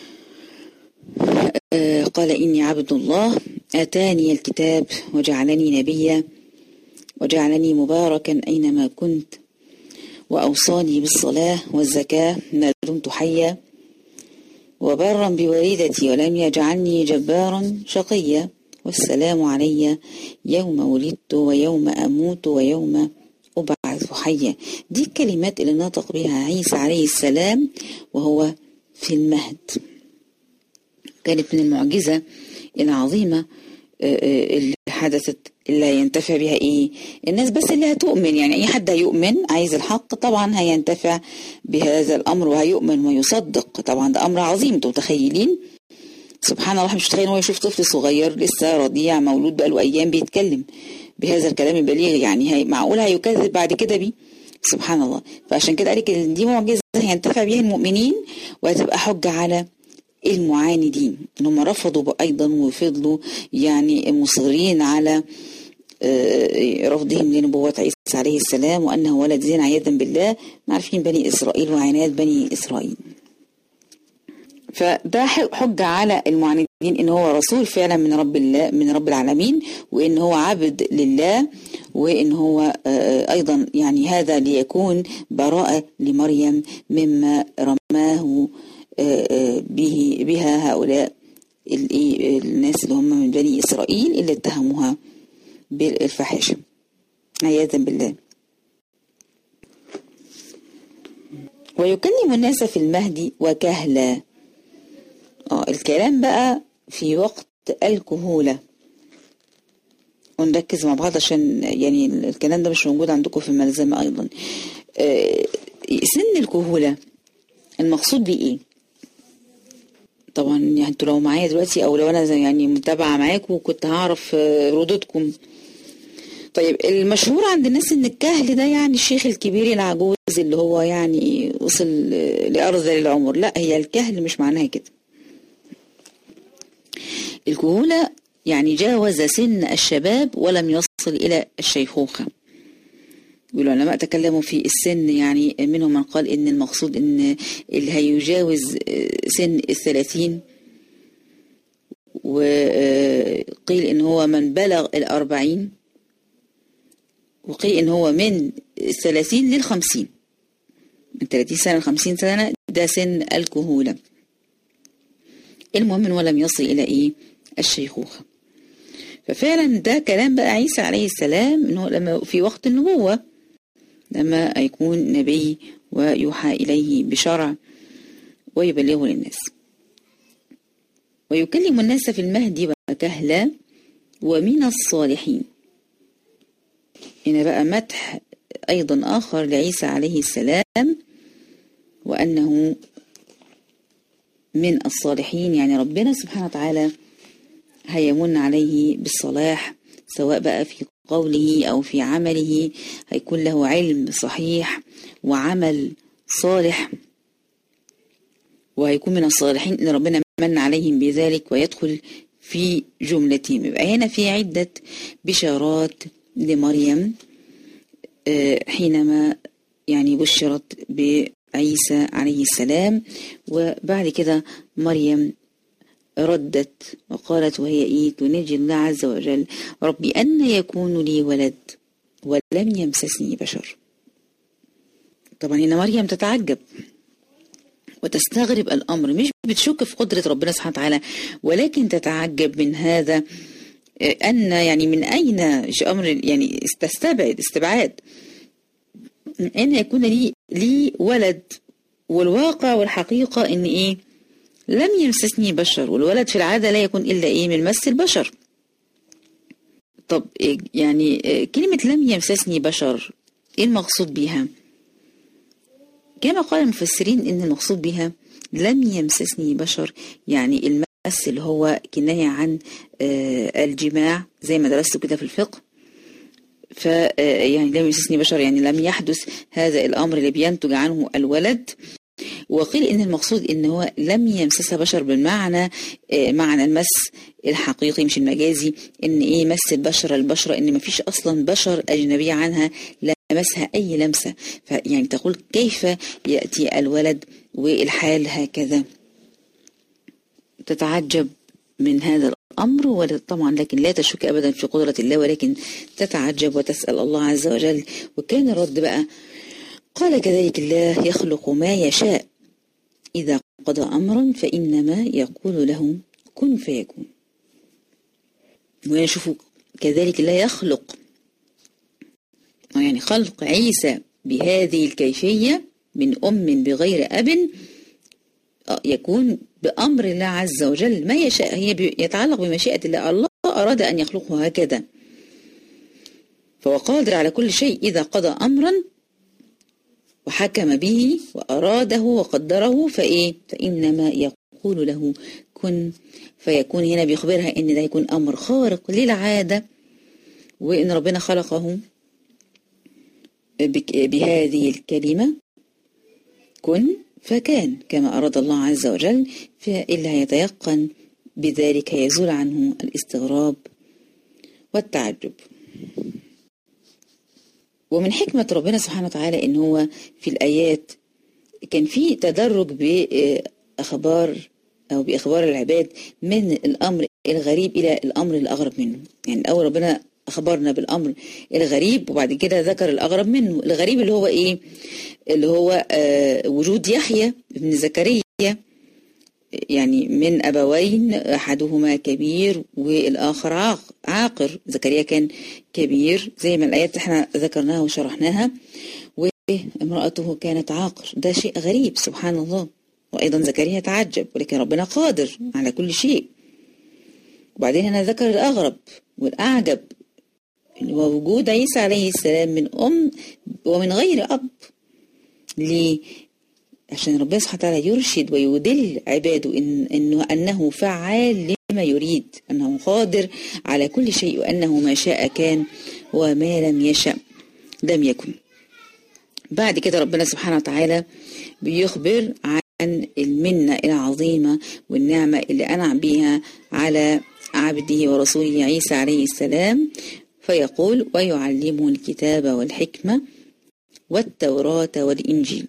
آه قال إني عبد الله آتاني الكتاب وجعلني نبيا وجعلني مباركا أينما كنت وأوصاني بالصلاة والزكاة ما دمت حيا وبرا بوالدتي ولم يجعلني جبارا شقيا والسلام علي يوم ولدت ويوم أموت ويوم أبعث حيا. دي الكلمات اللي نطق بها عيسى عليه السلام وهو في المهد. كانت من المعجزة العظيمة اللي حدثت اللي ينتفع بها ايه الناس بس اللي هتؤمن، يعني اي حد هيؤمن عايز الحق طبعا هينتفع بهذا الامر وهيؤمن ويصدق. طبعا ده امر عظيم، انتم متخيلين سبحان الله، مش متخيل هو يشوف طفل صغير لسه رضيع مولود بقاله ايام بيتكلم بهذا الكلام البليغ، يعني هي معقول هيكذب بعد كده بيه؟ سبحان الله. فعشان كده قالك ان دي معجزة هينتفع بها المؤمنين وهتبقى حجة على المعاندين ان هم رفضوا ايضا وفضلوا يعني مصرين على رفضهم لنبوة عيسى عليه السلام وانه ولد زين عياذا بالله، عارفين بني اسرائيل وعناد بني اسرائيل. فده حجة على المعاندين ان هو رسول فعلا من رب الله من رب العالمين، وان هو عبد لله، وان هو ايضا يعني هذا ليكون براءة لمريم مما رماه به بها هؤلاء الناس اللي هم من بني إسرائيل اللي اتهموها بالفاحشة عياذا بالله. ويكلم الناس في المهد وكهلا. اه الكلام بقى في وقت الكهولة، ونركز مع بعض عشان يعني الكلام ده مش موجود عندكم في الملزمة أيضا. آه سن الكهولة المقصود بيه ايه؟ طبعا يعني انتوا لو معايا دلوقتي او لو انا يعني متابعه معاكم كنت هعرف ردودكم. طيب المشهور عند الناس ان الكهل ده يعني الشيخ الكبير العجوز اللي هو يعني وصل لأرذل العمر. لا، هي الكهل مش معناها كده. الكهولة يعني جاوز سن الشباب ولم يصل الى الشيخوخة. والعلماء تكلموا في السن، يعني منهم من قال ان المقصود ان اللي هيجاوز سن الثلاثين، وقيل ان هو من بلغ الاربعين، وقيل ان هو من الثلاثين للخمسين، من ثلاثين سنة لخمسين سنة ده سن الكهولة. المهم ولم يصل الى ايه الشيخوخة. ففعلا ده كلام بقى عيسى عليه السلام انه لما في وقت النبوة لما يكون نبي ويوحى إليه بشرع ويبلغه للناس. ويكلم الناس في المهد وكهلا ومن الصالحين. هنا بقى مدح أيضا آخر لعيسى عليه السلام وأنه من الصالحين، يعني ربنا سبحانه وتعالى هيمن عليه بالصلاح سواء بقى في قوله أو في عمله، هيكون له علم صحيح وعمل صالح، وهيكون من الصالحين إن ربنا من عليهم بذلك ويدخل في جملتهم. يبقى هنا في عدة بشارات لمريم حينما يعني بشرت بعيسى عليه السلام. وبعد كده مريم ردت وقالت وهي إيه تناجي الله عز وجل ربي أن يكون لي ولد ولم يمسسني بشر. طبعا هنا مريم تتعجب وتستغرب الأمر، مش بتشك في قدرة ربنا سبحانه وتعالى، ولكن تتعجب من هذا أن يعني من أين أمر يعني تستبعد استبعاد أن يكون لي لي ولد، والواقع والحقيقة إن إيه لم يمسسني بشر، والولد في العادة لا يكون إلا إيه من مس البشر. طب يعني كلمة لم يمسسني بشر إيه المقصود بها؟ كما قال المفسرين إن المقصود بها لم يمسسني بشر يعني المس اللي هو كناية عن الجماع زي ما درستوا كده في الفقه. ف يعني لم يمسسني بشر يعني لم يحدث هذا الأمر اللي بينتج عنه الولد، وقيل إن المقصود إن هو لم يمسسها بشر بالمعنى معنى المس الحقيقي مش المجازي، إن إيه مس البشرة البشرة، إن مفيش أصلا بشر أجنبية عنها لمسها أي لمسة. فيعني تقول كيف يأتي الولد والحال هكذا؟ تتعجب من هذا الأمر، وطبعا لكن لا تشك أبدا في قدرة الله، ولكن تتعجب وتسأل الله عز وجل. وكان الرد بقى قال كذلك الله يخلق ما يشاء إذا قضى أمرا فإنما يقول له كن فيكون. ونشوف كذلك الله يخلق، يعني خلق عيسى بهذه الكيفية من أم بغير أب يكون بأمر الله عز وجل ما يشاء، هي يتعلق بمشيئة الله. الله أراد أن يخلقه هكذا، فهو قادر على كل شيء. إذا قضى أمرا وحكم به وأراده وقدره فإيه فإنما يقول له كن فيكون. هنا بيخبرها إن ده يكون أمر خارق للعادة، وإن ربنا خلقه بهذه الكلمة كن فكان كما أراد الله عز وجل. فإلا يتيقن بذلك يزول عنه الاستغراب والتعجب. ومن حكمة ربنا سبحانه وتعالى إن هو في الآيات كان في تدرج بأخبار أو بأخبار العباد من الأمر الغريب إلى الأمر الأغرب منه. يعني الأول ربنا أخبرنا بالأمر الغريب، وبعد كده ذكر الأغرب منه. الغريب اللي هو إيه؟ اللي هو آه وجود يحيى ابن زكريا، يعني من أبوين أحدهما كبير والآخر عاق عاقر. زكريا كان كبير زي ما الآيات احنا ذكرناها وشرحناها، وامرأته كانت عاقر. ده شيء غريب سبحان الله. وأيضا زكريا تعجب، ولكن ربنا قادر على كل شيء. وبعدين هنا ذكر الأغرب والأعجب اللي هو وجود عيسى عليه السلام من أم ومن غير أب. ليه؟ عشان ربنا سبحانه وتعالى يرشد ويدل عباده إن إنه أنه فعال لما يريد، أنه قادر على كل شيء، وأنه ما شاء كان وما لم يشأ لم يكن. بعد كده ربنا سبحانه وتعالى بيخبر عن المنة العظيمة والنعمة اللي أنعم بها على عبده ورسوله عيسى عليه السلام، فيقول ويعلمه الكتاب والحكمة والتوراة والإنجيل.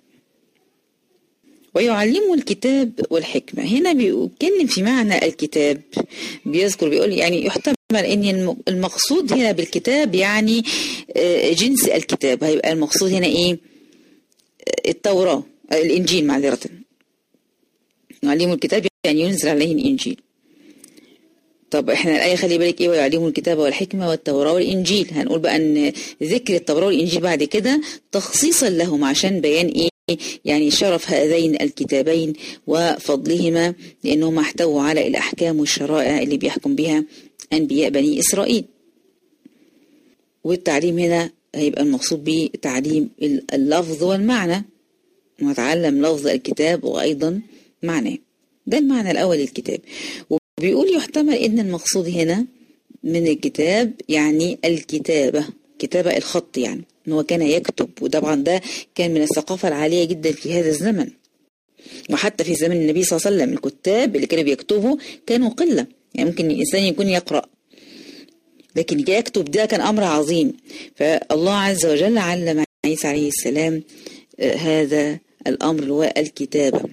ويعلمه الكتاب والحكمة، هنا بيتكلم في معنى الكتاب، بيذكر بيقول يعني يحتمل ان المقصود هنا بالكتاب يعني جنس الكتاب. هيبقى المقصود هنا ايه؟ التوراة الإنجيل معذرة. يعلمه الكتاب يعني ينزل عليه الإنجيل. طب احنا الآية خلي بالك ايه؟ ويعلمه الكتاب والحكمة والتوراة والإنجيل. هنقول بقى ان ذكر التوراة والإنجيل بعد كده تخصيصا لهم عشان بيان ايه؟ يعني شرف هذين الكتابين وفضلهما، لأنهم احتووا على الأحكام والشرائع اللي بيحكم بها أنبياء بني إسرائيل. والتعليم هنا هيبقى المقصود به تعليم اللفظ والمعنى، وتعلم لفظ الكتاب وأيضا معناه. ده المعنى الأول للكتاب. وبيقول يحتمل أن المقصود هنا من الكتاب يعني الكتابة، كتابة الخط، يعني أنه هو كان يكتب. وطبعا ده كان من الثقافة العالية جدا في هذا الزمن، وحتى في زمن النبي صلى الله عليه وسلم الكتاب اللي كانوا بيكتبوا كانوا قلة. يعني ممكن الإنسان يكون يقرأ، لكن يكتب ده كان أمر عظيم. فالله عز وجل علم عيسى عليه السلام هذا الأمر اللي هو الكتابة.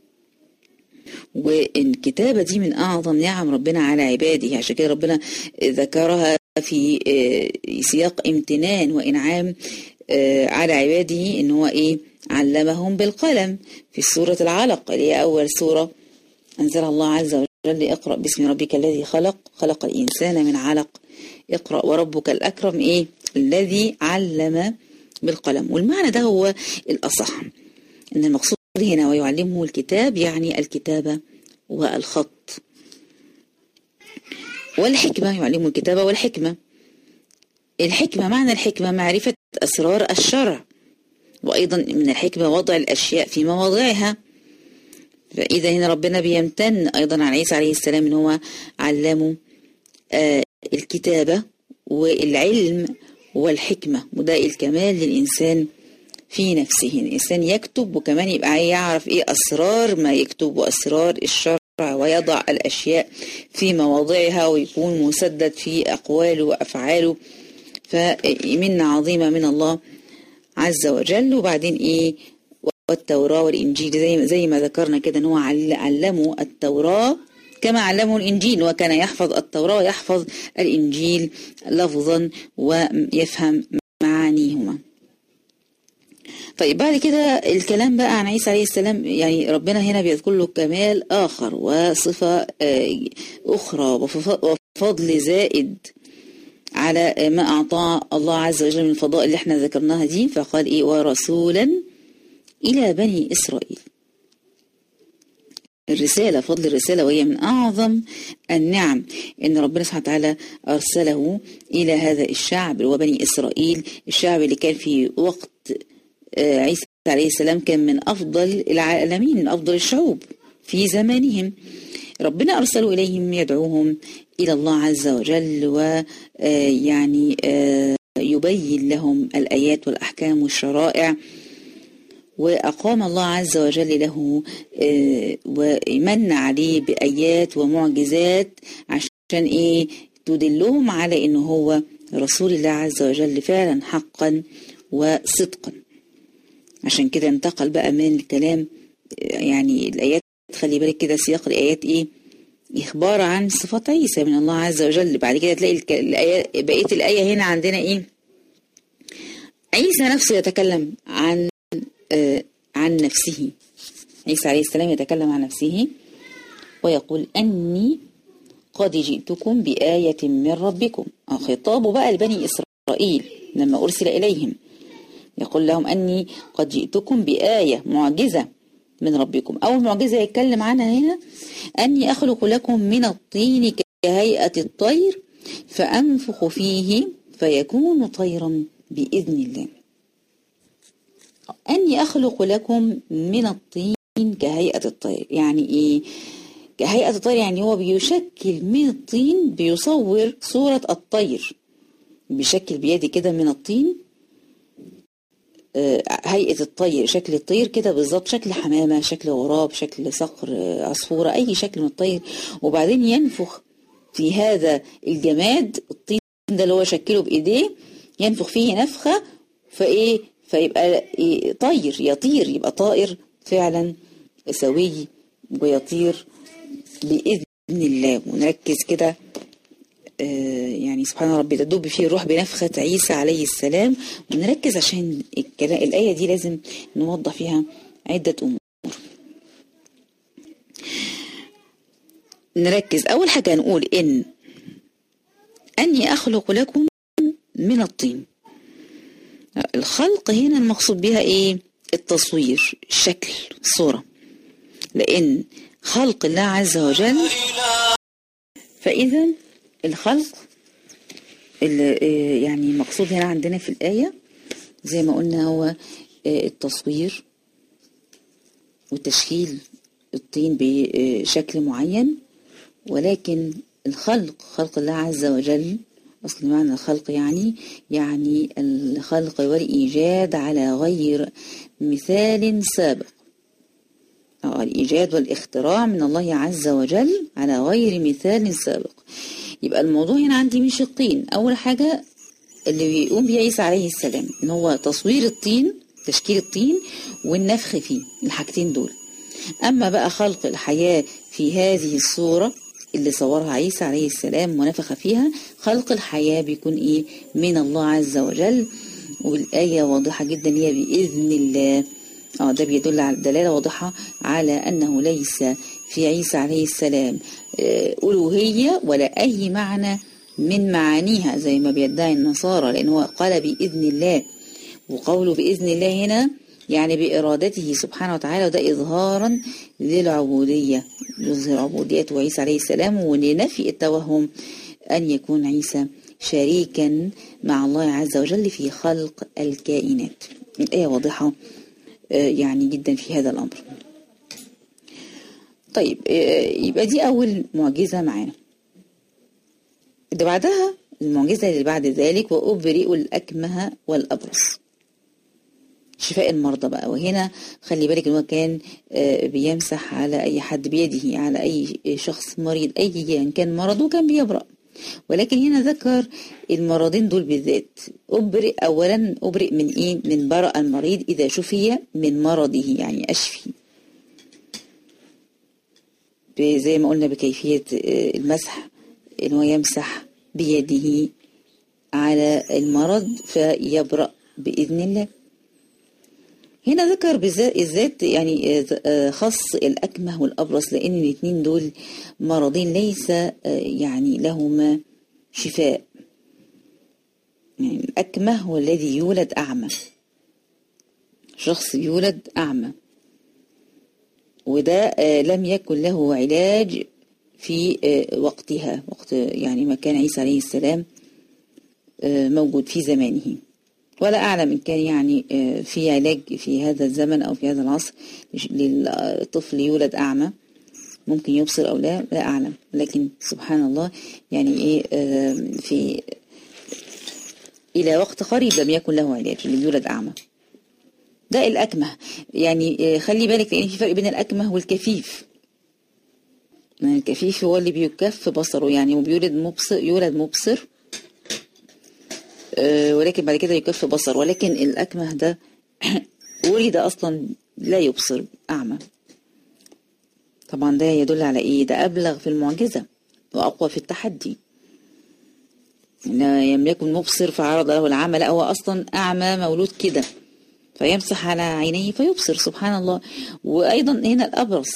والكتابة دي من أعظم نعم ربنا على عباده، عشان كده ربنا ذكرها في سياق امتنان وإنعام على عباده، إن هو إيه؟ علمهم بالقلم في سورة العلق اللي هي أول سورة أنزلها الله عز وجل. اقرأ باسم ربك الذي خلق خلق الإنسان من علق اقرأ وربك الأكرم إيه؟ الذي علم بالقلم. والمعنى ده هو الأصح، إن المقصود هنا ويعلمه الكتاب يعني الكتابة والخط. والحكمة يعلمه الكتابة والحكمة. الحكمة معنى الحكمة معرفة أسرار الشرع، وأيضا من الحكمة وضع الأشياء في مواضعها. فإذا هنا ربنا بيمتن أيضا على عيسى عليه السلام إن هو علمه آه الكتابة والعلم والحكمة، وده الكمال للإنسان في نفسه. الإنسان يكتب وكمان يبقى يعرف إيه أسرار ما يكتب وأسرار الشرع، ويضع الأشياء في مواضعها ويكون مسدد في أقواله وأفعاله. فمنة عظيمة من الله عز وجل. وبعدين إيه؟ والتوراة والإنجيل، زي زي ما ذكرنا كده إن هو علمه التوراة كما علمه الإنجيل، وكان يحفظ التوراة ويحفظ الإنجيل لفظا ويفهم معانيهما. طيب بعد كده الكلام بقى عن عيسى عليه السلام، يعني ربنا هنا بيذكر له كمال آخر وصفة أخرى وفضل زائد على ما أعطاه الله عز وجل من الفضائل اللي احنا ذكرناها دي. فقال إيه؟ ورسولا إلى بني إسرائيل. الرسالة، فضل الرسالة، وهي من أعظم النعم إن ربنا سبحانه وتعالى أرسله إلى هذا الشعب وبني إسرائيل، الشعب اللي كان في وقت عيسى عليه السلام كان من أفضل العالمين، من أفضل الشعوب في زمانهم. ربنا أرسله إليهم يدعوهم إلى الله عز وجل، ويعني يبين لهم الآيات والأحكام والشرائع، وأقام الله عز وجل له ومن عليه بآيات ومعجزات عشان إيه؟ تدلهم على إنه هو رسول الله عز وجل فعلا حقا وصدقا. عشان كده انتقل بقى من الكلام، يعني الآيات خلي بالك كده سياق الآيات إيه؟ إخبار عن صفات عيسى من الله عز وجل. بعد كده تلاقي الآية بقية الآية هنا عندنا إيه؟ عيسى نفسه يتكلم عن آه عن نفسه. عيسى عليه السلام يتكلم عن نفسه ويقول أني قد جئتكم بآية من ربكم. خطابه بقى لبني إسرائيل لما أرسل إليهم، يقول لهم أني قد جئتكم بآية، معجزة من ربكم. أول معجزة يتكلم عنها هنا أني أخلق لكم من الطين كهيئة الطير فأنفخ فيه فيكون طيرا بإذن الله. أني أخلق لكم من الطين كهيئة الطير، يعني إيه كهيئة الطير؟ يعني هو بيشكل من الطين، بيصور صورة الطير، بيشكل بيدي كده من الطين هيئة الطير، شكل الطير كده بالظبط، شكل حمامة، شكل غراب، شكل صقر، عصفورة، أي شكل من الطير. وبعدين ينفخ في هذا الجماد الطين ده اللي هو شكله بإيديه، ينفخ فيه نفخة فإيه؟ فيبقى إيه؟ طير، يطير، يبقى طائر فعلا سوي ويطير بإذن الله. ونركز كده آه يعني سبحان ربي تدب فيه الروح بنفخة عيسى عليه السلام. ونركز عشان الآية دي لازم نوضح فيها عدة أمور. نركز أول حاجة نقول إن أني أخلق لكم من الطين. الخلق هنا المقصود بها إيه؟ التصوير، الشكل، الصورة، لأن خلق الله عز وجل. فإذا الخلق اللي يعني مقصود هنا عندنا في الآية زي ما قلنا هو التصوير وتشكيل الطين بشكل معين. ولكن الخلق، خلق الله عز وجل، أصل معنى الخلق يعني يعني الخلق والإيجاد على غير مثال سابق. أو الإيجاد والاختراع من الله عز وجل على غير مثال سابق. يبقى الموضوع هنا عندي من شقين. أول حاجة اللي بيقوم بيه عيسى عليه السلام إن هو تصوير الطين، تشكيل الطين والنفخ فيه، الحاجتين دول. أما بقى خلق الحياة في هذه الصورة اللي صورها عيسى عليه السلام ونفخ فيها، خلق الحياة بيكون إيه؟ من الله عز وجل. والآية واضحة جدا هي بإذن الله. اه ده بيدل على دلالة واضحة على أنه ليس في عيسى عليه السلام ألوهية ولا أي معنى من معانيها زي ما بيدعي النصارى، لأنه قال بإذن الله. وقوله بإذن الله هنا يعني بإرادته سبحانه وتعالى، وده إظهارا للعبودية، يظهر عبوديته عيسى عليه السلام ولنفي التوهم أن يكون عيسى شريكا مع الله عز وجل في خلق الكائنات. الآية واضحة يعني جدا في هذا الأمر. طيب يبقى دي أول معجزة معانا. اللي بعدها المعجزة اللي بعد ذلك وأبرئ الأكمه والأبرص. شفاء المرضى بقى. وهنا خلي بالك ان هو كان بيمسح على اي حد بيده، على اي شخص مريض ايا كان مرضه كان بيبرأ. ولكن هنا ذكر المرضين دول بالذات. أبرئ أولا، أبرئ من إيه؟ من برأ المريض إذا شفي من مرضه، يعني أشفي زي ما قلنا بكيفية المسح، إنه يمسح بيده على المرض فيبرأ بإذن الله. هنا ذكر بالذات يعني خص الأكمه والأبرص، لأن الاثنين دول مرضين ليس يعني لهما شفاء. يعني الأكمه هو الذي يولد أعمى، شخص يولد أعمى، وده لم يكن له علاج في وقتها، وقت يعني ما كان عيسى عليه السلام موجود في زمانه، ولا أعلم إن كان يعني في علاج في هذا الزمن أو في هذا العصر للطفل يولد أعمى، ممكن يبصر أو لا، لا أعلم. لكن سبحان الله يعني إيه في إلى وقت قريب لم يكن له علاج اللي يولد أعمى. ده الأكمه. يعني خلي بالك لأن في فرق بين الأكمه والكفيف. يعني الكفيف هو اللي بيكف بصره، يعني وبيولد مبصر، يولد مبصر ولكن بعد كده يكف بصر. ولكن الأكمه ده ولد أصلا لا يبصر، أعمى. طبعا ده يدل على إيه؟ ده أبلغ في المعجزة وأقوى في التحدي. لم يكن مبصر فعرض له العمى، لا هو أصلا أعمى مولود كده، فيمسح على عينيه فيبصر سبحان الله. وأيضا هنا الأبرص،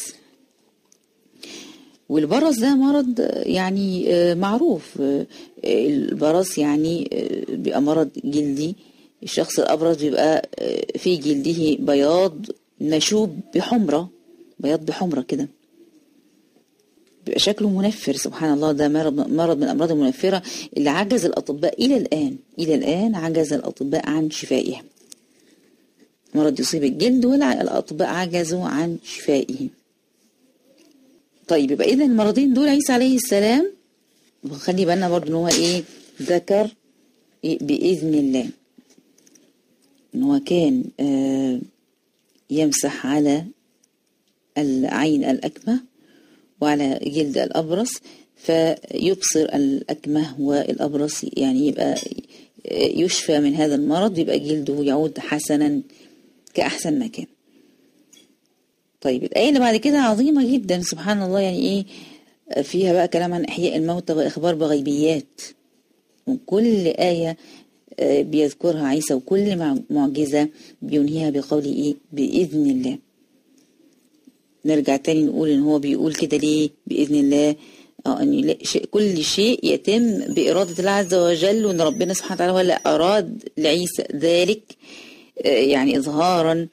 والبرص ده مرض يعني معروف. البرص يعني بيبقى مرض جلدي، الشخص الأبرص بيبقى في جلده بياض مشوب بحمرة، بياض بحمرة كده، بيبقى شكله منفر سبحان الله. ده مرض مرض من الأمراض المنفرة اللي عجز الأطباء إلى الآن إلى الآن عجز الأطباء عن شفائها. مرض يصيب الجلد ولا الأطباء عجزوا عن شفائه. طيب يبقى إذا المرضين دول عيسى عليه السلام، وخلي بالنا برضه إن هو إيه ذكر إيه بإذن الله، إن هو كان آه يمسح على العين الأكمه وعلى جلد الأبرص فيبصر الأكمه والأبرص، يعني يبقى يشفى من هذا المرض، يبقى جلده يعود حسنا كأحسن ما كان. طيب الآية اللي بعد كده عظيمة جدا سبحان الله، يعني إيه فيها بقى كلام عن إحياء الموتى وإخبار بغيبيات. وكل آية بيذكرها عيسى وكل معجزة بينهيها بقول إيه بإذن الله. نرجع تاني نقول إن هو بيقول كده ليه بإذن الله؟ اه ان كل شيء يتم بإرادة الله عز وجل، وان ربنا سبحانه وتعالى هو اللي أراد لعيسى ذلك، يعني إظهارا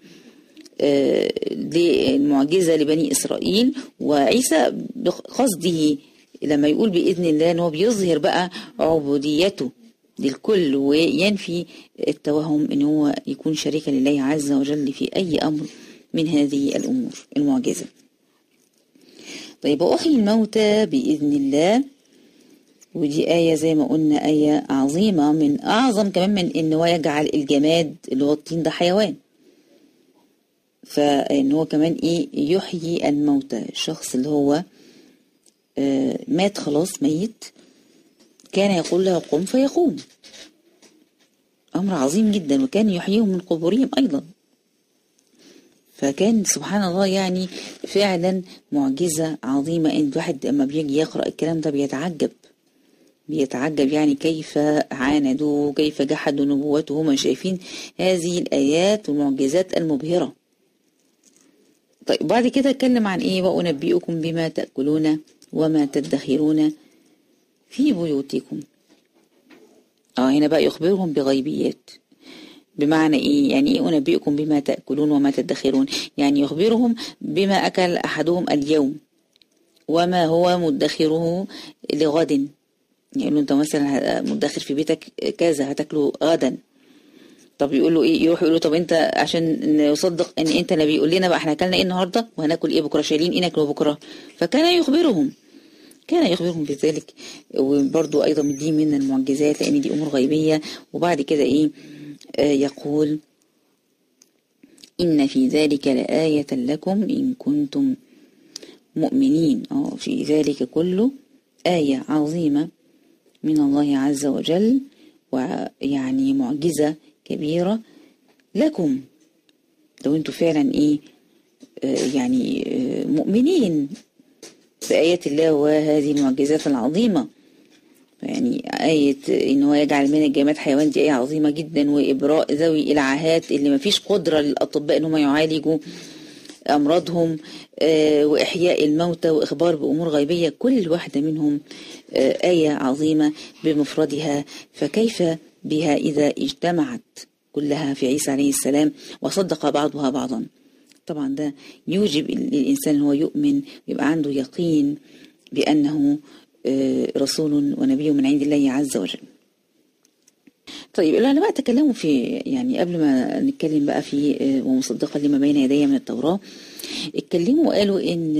للمعجزة لبني إسرائيل. وعيسى بقصده لما يقول بإذن الله ان هو بيظهر بقى عبوديته للكل، وينفي التوهم ان هو يكون شريكا لله عز وجل في أي أمر من هذه الأمور المعجزة. طيب وأحيي الموتى بإذن الله، ودي آية زي ما قلنا آية عظيمة، من أعظم كمان من إن هو يجعل الجماد اللي هو الطين ده حيوان. فإن هو كمان إيه يحيي الموتى، الشخص اللي هو آه مات خلاص ميت، كان يقول له قم فيقوم، أمر عظيم جدا، وكان يحييهم من قبورهم أيضا. فكان سبحان الله يعني فعلا معجزة عظيمة، إن الواحد لما بيجي يقرأ الكلام ده بيتعجب بيتعجب يعني كيف عاندوا، كيف جحدوا نبوته. هم شايفين هذه الآيات والمعجزات المبهرة. طيب بعد كده اتكلم عن إيه؟ وأنبئكم بما تأكلون وما تدخرون في بيوتكم. اه هنا بقى يخبرهم بغيبيات. بمعنى ايه؟ يعني ايه انبئكم بما تأكلون وما تدخرون؟ يعني يخبرهم بما اكل احدهم اليوم وما هو مدخره لغد. يعني انت مثلا مدخر في بيتك كذا هتاكله غدا. طب يقول له ايه؟ يروح يقول له طب انت عشان نصدق ان انت نبي يقول لنا بقى احنا اكلنا ايه النهارده وهناكل ايه بكره، شايلين ايه ناكله بكره. فكان يخبرهم كان يخبرهم بذلك. وبرضو ايضا دي من المعجزات لان دي امور غيبيه. وبعد كده ايه آه يقول إن في ذلك لآية لكم إن كنتم مؤمنين. اه في ذلك كله آية عظيمة من الله عز وجل، ويعني معجزة كبيرة لكم لو انتم فعلا ايه آه يعني آه مؤمنين بآيات الله وهذه المعجزات العظيمة. يعني آية إن هو يجعل من الجماد حيوان دي آية عظيمة جدا، وإبراء ذوي العاهات اللي ما فيش قدرة للأطباء إن هم يعالجوا أمراضهم، آه وإحياء الموتى وإخبار بأمور غيبية، كل واحدة منهم آه آية عظيمة بمفردها، فكيف بها إذا اجتمعت كلها في عيسى عليه السلام وصدق بعضها بعضا؟ طبعا ده يوجب للإنسان هو يؤمن ويبقى عنده يقين بأنه رسول ونبي من عند الله عز وجل. طيب العلماء تكلموا في يعني قبل ما نتكلم بقى في ومصدقا لما بين يدي من التوراة، اتكلموا وقالوا ان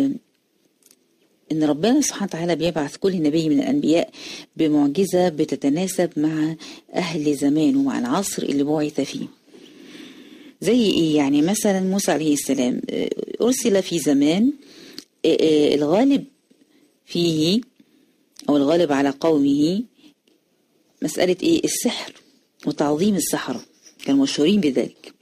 ان ربنا سبحانه وتعالى بيبعث كل نبي من الانبياء بمعجزة بتتناسب مع اهل زمانه ومع العصر اللي بعث فيه. زي ايه؟ يعني مثلا موسى عليه السلام ارسل في زمان الغالب فيه أو الغالب على قومه مسألة إيه؟ السحر وتعظيم السحرة، كانوا مشهورين بذلك،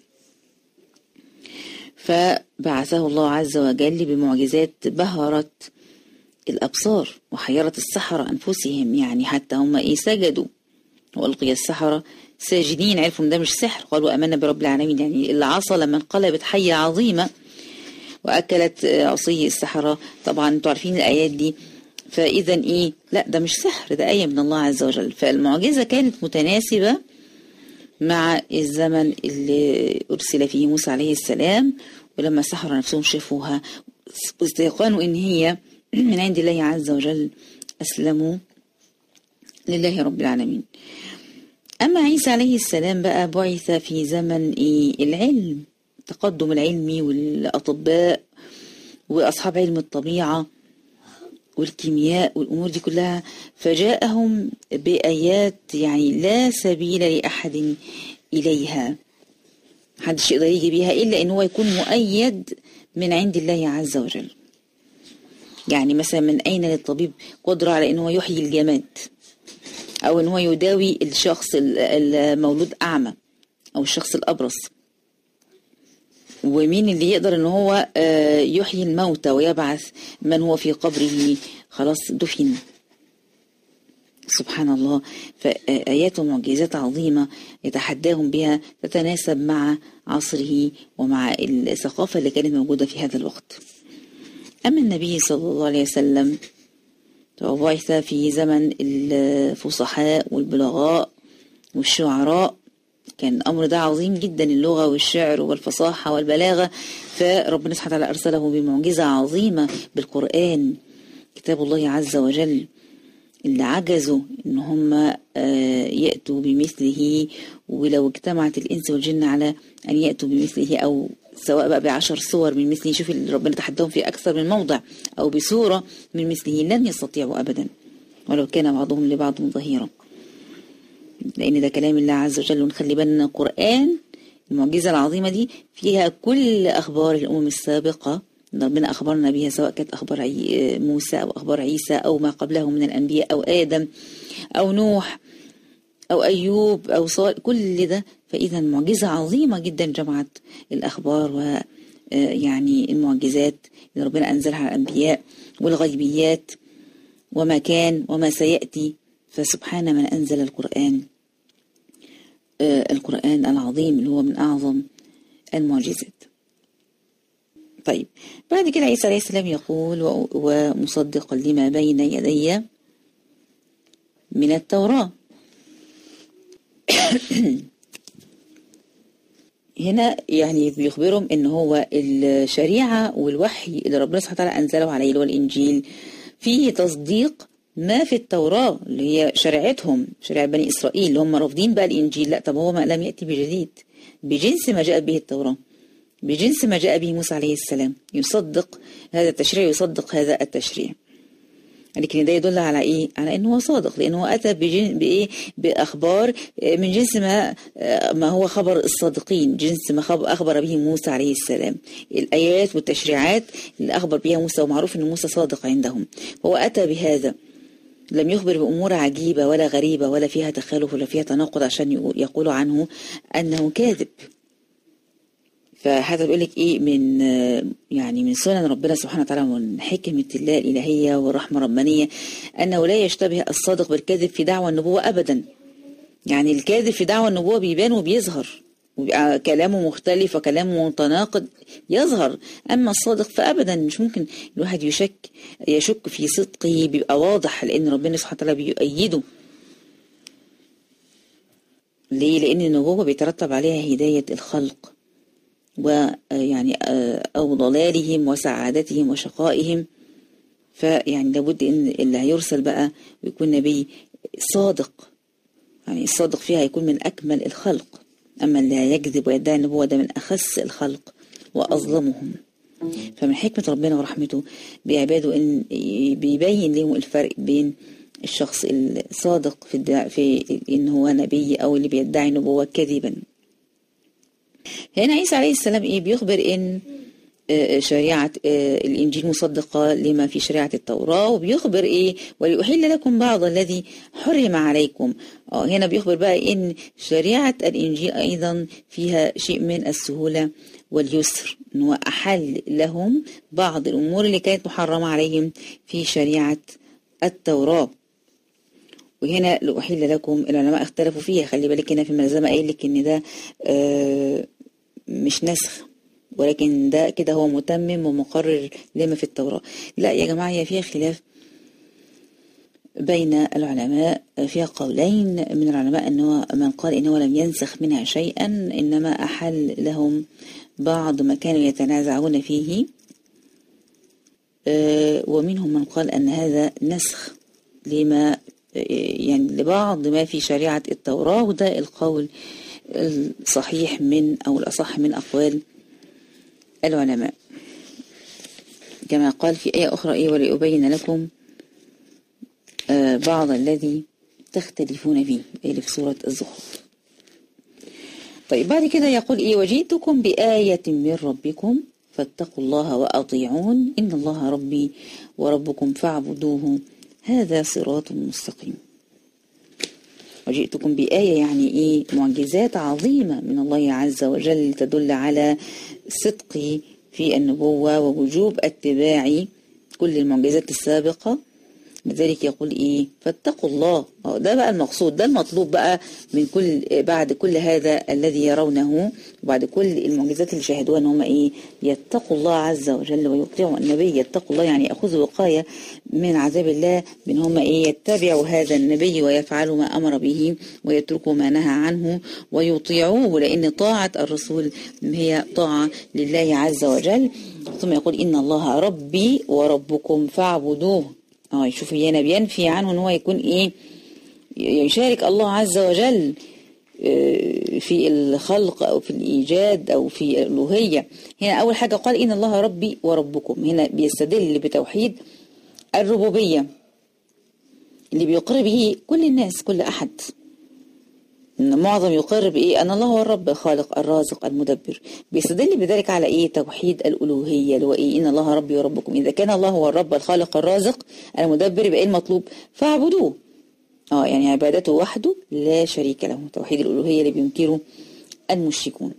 فبعثه الله عز وجل بمعجزات بهرت الأبصار وحيرت السحرة أنفسهم، يعني حتى هم إيه سجدوا وألقي السحرة ساجدين، عرفوا إن ده مش سحر، قالوا آمنا برب العالمين. يعني العصا لما انقلبت حية عظيمة وأكلت عصي السحرة، طبعا انتوا عارفين الآيات دي، فإذا إيه؟ لا ده مش سحر، ده آية من الله عز وجل. فالمعجزة كانت متناسبة مع الزمن اللي أرسل فيه موسى عليه السلام، ولما السحرة نفسهم شافوها واستيقنوا إن هي من عند الله عز وجل أسلموا لله رب العالمين. أما عيسى عليه السلام بقى بعث في زمن إيه؟ العلم، التقدم العلمي والأطباء وأصحاب علم الطبيعة والكيمياء والأمور دي كلها، فجاءهم بآيات يعني لا سبيل لأحد إليها، محدش يقدر يجي بيها إلا إن هو يكون مؤيد من عند الله عز وجل. يعني مثلا من أين للطبيب قدرة على إن هو يحيي الجماد، أو إن هو يداوي الشخص المولود أعمى أو الشخص الأبرص؟ ومين اللي يقدر ان هو يحيي الموتى ويبعث من هو في قبره خلاص دفن؟ سبحان الله. فآيات ومعجزات عظيمة يتحداهم بها تتناسب مع عصره ومع الثقافة اللي كانت موجودة في هذا الوقت. أما النبي صلى الله عليه وسلم بعث في زمن الفصحاء والبلغاء والشعراء، كان الأمر ده عظيم جدا، اللغة والشعر والفصاحة والبلاغة، فربنا سبحانه وتعالى أرسله بمعجزة عظيمة بالقرآن، كتاب الله عز وجل، اللي عجزوا إن هم يأتوا بمثله، ولو اجتمعت الإنس والجن على أن يأتوا بمثله، أو سواء بقى بعشر صور من مثله، شوف ربنا تحدهم في أكثر من موضع، أو بصورة من مثله، لن يستطيعوا أبدا ولو كان بعضهم لبعض ظهيرا، لأن ده كلام الله عز وجل. ونخلي بالنا القرآن المعجزة العظيمة دي فيها كل أخبار الأمم السابقة ربنا أخبرنا بها، سواء كانت أخبار موسى أو أخبار عيسى أو ما قبله من الأنبياء أو آدم أو نوح أو أيوب أو صالح، كل ده. فإذا معجزة عظيمة جدا جمعت الأخبار ويعني المعجزات اللي ربنا أنزلها على الأنبياء والغيبيات وما كان وما سيأتي. فسبحان من أنزل القرآن القرآن العظيم اللي هو من أعظم المعجزات. طيب بعد كده عيسى عليه السلام يقول ومصدقا لما بين يدي من التوراة. هنا يعني بيخبرهم ان هو الشريعة والوحي اللي ربنا سبحانه وتعالى أنزله عليه اللي هو الإنجيل فيه تصديق ما في التوراة اللي هي شريعتهم، شريعة بني إسرائيل اللي هم رافضين بقى الإنجيل. لا، طب هو ما لم يأتي بجديد، بجنس ما جاء به التوراة، بجنس ما جاء به موسى عليه السلام، يصدق هذا التشريع، يصدق هذا التشريع. لكن ده يدل على ايه؟ على انه هو صادق، لانه اتى بجن بايه؟ باخبار من جنس ما ما هو خبر الصادقين، جنس ما خبر اخبر به موسى عليه السلام، الايات والتشريعات اللي اخبر بها موسى، ومعروف ان موسى صادق عندهم، هو اتى بهذا، لم يخبر بامور عجيبه ولا غريبه ولا فيها تخالف ولا فيها تناقض عشان يقولوا عنه انه كاذب. فهذا بيقول لك ايه؟ من يعني من سنن ربنا سبحانه وتعالى ومن حكمة الله الإلهية والرحمة الربانية أنه لا يشتبه الصادق بالكاذب في دعوى النبوة أبدا. يعني الكاذب في دعوى النبوة بيبان وبيظهر، وبيبقى كلامه مختلف وكلامه متناقض يظهر، أما الصادق فأبدا مش ممكن الواحد يشك يشك في صدقه، بيبقى واضح، لأن ربنا سبحانه وتعالى بيؤيده. ليه؟ لأن النبوة بيترتب عليها هداية الخلق، ويعني أو ضلالهم وسعادتهم وشقائهم. فيعني لابد إن اللي هيرسل بقى ويكون نبي صادق، يعني الصادق فيها يكون من أكمل الخلق، أما اللي هيكذب ويدعي النبوة ده من أخس الخلق وأظلمهم. فمن حكمة ربنا ورحمته بعباده إن بيبين لهم الفرق بين الشخص الصادق في, في إن هو نبي أو اللي بيدعي نبوة كذبا. هنا عيسى عليه السلام إيه؟ بيخبر إن شريعة الإنجيل مصدقة لما في شريعة التوراة، وبيخبر إيه؟ ولأحل لكم بعض الذي حرم عليكم. آه هنا بيخبر بقى إن شريعة الإنجيل أيضا فيها شيء من السهولة واليسر، إنه أحل لهم بعض الأمور اللي كانت محرمة عليهم في شريعة التوراة. وهنا لأحل لكم العلماء اختلفوا فيها، خلي بالك هنا في الملزمة قايل لك إن ده آه مش نسخ، ولكن ده كده هو متمم ومقرر لما في التوراة. لا يا جماعة، هي فيها خلاف بين العلماء، فيها قولين من العلماء، أنه من قال إنه لم ينسخ منها شيئا، إنما أحل لهم بعض ما كانوا يتنازعون فيه، ومنهم من قال أن هذا نسخ لما يعني لبعض ما في شريعة التوراة، وده القول الصحيح من أو الأصح من أقوال العلماء، كما قال في آية أخرى إيه؟ ولأبين لكم آه بعض الذي تختلفون فيه، اللي في سورة الزخرف. طيب بعد كده يقول إيه؟ وجئتكم بآية من ربكم فاتقوا الله وأطيعون إن الله ربي وربكم فاعبدوه هذا صراط مستقيم. وجئتكم بآية يعني إيه؟ معجزات عظيمة من الله عز وجل تدل على صدقه في النبوة ووجوب اتباع كل المعجزات السابقة. لذلك يقول إيه؟ فاتقوا الله. ده بقى المقصود، ده المطلوب بقى من كل بعد كل هذا الذي يرونه، وبعد كل المعجزات اللي شاهدوها، ان هم إيه؟ يتقوا الله عز وجل ويطيعوا النبي. يتقوا الله يعني يأخذوا وقاية من عذاب الله، من هم إيه؟ يتبعوا هذا النبي ويفعلوا ما أمر به ويتركوا ما نهى عنه ويطيعوه، لأن طاعة الرسول هي طاعة لله عز وجل. ثم يقول إن الله ربي وربكم فاعبدوه. اه شوفي هنا بينفي عنه ان هو يكون ايه؟ يشارك الله عز وجل في الخلق او في الايجاد او في الالوهيه. هنا اول حاجه قال ان الله ربي وربكم، هنا بيستدل بتوحيد الربوبيه اللي بيقر به كل الناس، كل احد. ان معظم يقر بايه؟ ان الله هو الرب الخالق الرازق المدبر. بيستدل بذلك على ايه؟ توحيد الالوهيه اللي هو ايه؟ ان الله ربي وربكم. اذا كان الله هو الرب الخالق الرازق المدبر، يبقى ايه المطلوب؟ فاعبدوه. اه يعني عبادته وحده لا شريك له، توحيد الالوهيه اللي بينكره المشركون.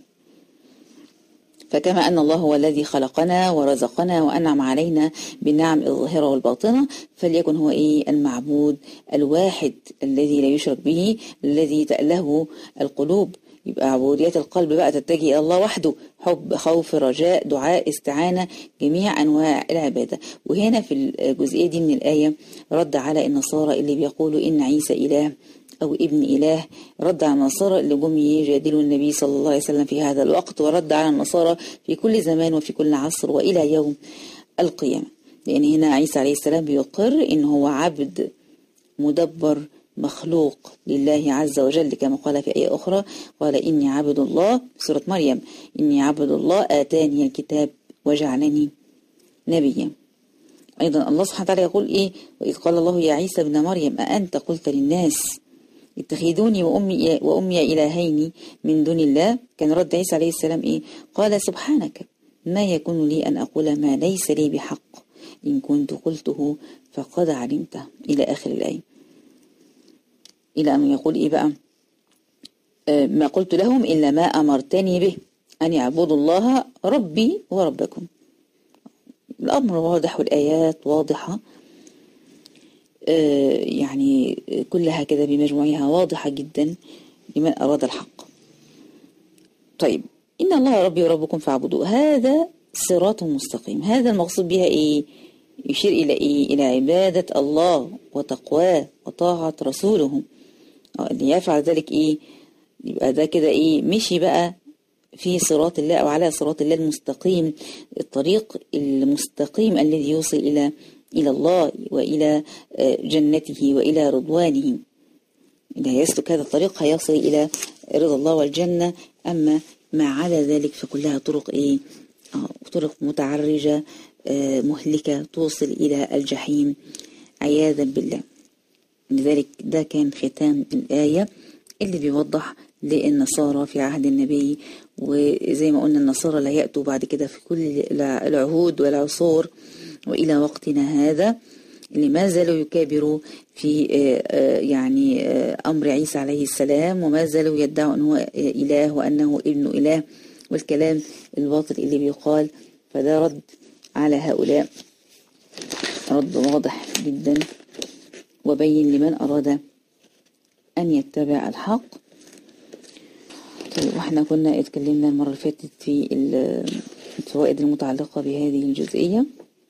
فكما أن الله هو الذي خلقنا ورزقنا وأنعم علينا بالنعم الظاهرة والباطنة، فليكن هو إيه؟ المعبود الواحد الذي لا يشرك به، الذي تأله القلوب. يبقى عبودية القلب بقى تتجه إلى الله وحده، حب، خوف، رجاء، دعاء، استعانة، جميع أنواع العبادة. وهنا في الجزئية دي من الآية رد على النصارى اللي بيقولوا إن عيسى إله أو ابن إله، رد على النصارى اللي جم يجادلوا النبي صلى الله عليه وسلم في هذا الوقت، ورد على النصارى في كل زمان وفي كل عصر وإلى يوم القيامة. لأن هنا عيسى عليه السلام بيقر إن هو عبد مدبر مخلوق لله عز وجل، كما قال في آية أخرى قال إني عبد الله، سورة مريم، إني عبد الله آتاني الكتاب وجعلني نبيا. أيضا الله سبحانه وتعالى يقول إيه؟ وإذ قال الله يا عيسى ابن مريم أأنت قلت للناس اتخذوني وأمي, وأمي إلهين من دون الله. كان رد عيسى عليه السلام إيه؟ قال سبحانك ما يكون لي أن أقول ما ليس لي بحق إن كنت قلته فقد علمته، إلى آخر الآية، إلى أن يقول إيه بقى؟ آه ما قلت لهم إلا ما أمرتني به أن يعبدوا الله ربي وربكم. الأمر واضح والآيات واضحة، آه يعني كلها كده بمجموعها واضحة جدا لمن أراد الحق. طيب، إن الله ربي وربكم فاعبدوه، هذا صراط مستقيم. هذا المقصود بها إيه؟ يشير إلى إيه؟ إلى عبادة الله وتقواه وطاعة رسوله. اللي يفعل ذلك إيه؟ يبقى ده كده إيه؟ مشي بقى في صراط الله أو على صراط الله المستقيم، الطريق المستقيم الذي يوصل إلى إلى الله وإلى جنته وإلى رضوانه. إذا يسلك هذا الطريق هيصل إلى رضا الله والجنة. أما ما عدا ذلك فكلها طرق إيه؟ آه طرق متعرجة آه مهلكة توصل إلى الجحيم عياذا بالله. لذلك ده كان ختام الآية اللي بيوضح للنصارى في عهد النبي، وزي ما قلنا النصارى لا يأتوا بعد كده في كل العهود والعصور وإلى وقتنا هذا، اللي ما زالوا يكابروا في يعني أمر عيسى عليه السلام، وما زالوا يدعوا أنه إله وأنه ابن إله والكلام الباطل اللي بيقال. فده رد على هؤلاء، رد واضح جدا وبين لمن أراد أن يتبع الحق. طيب، واحنا كنا اتكلمنا المرة اللي فاتت في الفوائد المتعلقة بهذه الجزئية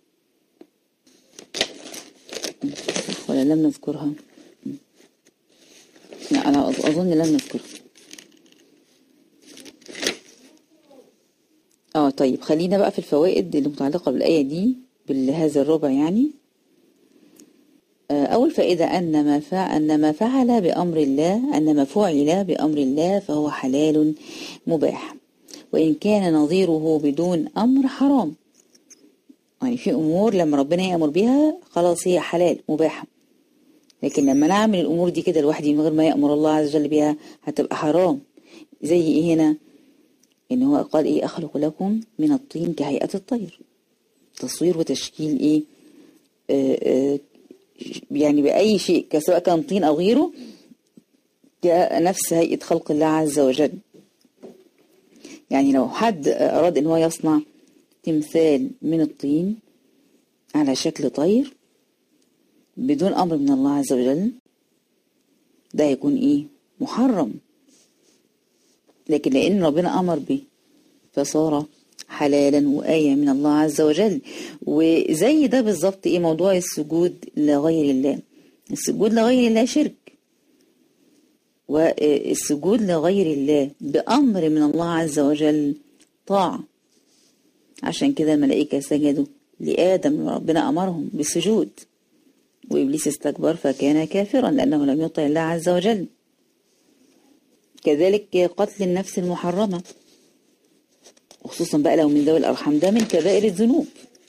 ولا لم نذكرها؟ لا، أنا أظن لم نذكرها. اه طيب، خلينا بقى في الفوائد المتعلقة بالآية دي بهذا الربع. يعني أول فائدة أن ما فعل أن ما فعل بأمر الله أن ما فعل بأمر الله فهو حلال مباح، وإن كان نظيره بدون أمر حرام. يعني في أمور لما ربنا يأمر بها خلاص هي حلال مباحة، لكن لما نعمل الأمور دي كده لوحدي من غير ما يأمر الله عز وجل بها هتبقى حرام. زي إيه هنا؟ إن هو قال إيه؟ أخلق لكم من الطين كهيئة الطير. تصوير وتشكيل إيه؟ آآ آآ يعني بأي شيء سواء كان طين أو غيره كنفس هيئة خلق الله عز وجل. يعني لو حد أراد إن هو يصنع تمثال من الطين على شكل طير بدون أمر من الله عز وجل، ده يكون إيه؟ محرم. لكن لأن ربنا أمر به فصار حلالا وآية من الله عز وجل. وزي ده بالظبط إيه؟ موضوع السجود لغير الله. السجود لغير الله شرك، والسجود لغير الله بأمر من الله عز وجل طاعة. عشان كده الملائكة سجدوا لآدم وربنا أمرهم بالسجود، وإبليس استكبر فكان كافرا لأنه لم يطع الله عز وجل. كذلك قتل النفس المحرمة، وخصوصا بقى لو من ذوي الأرحام، ده من كبائر الذنوب.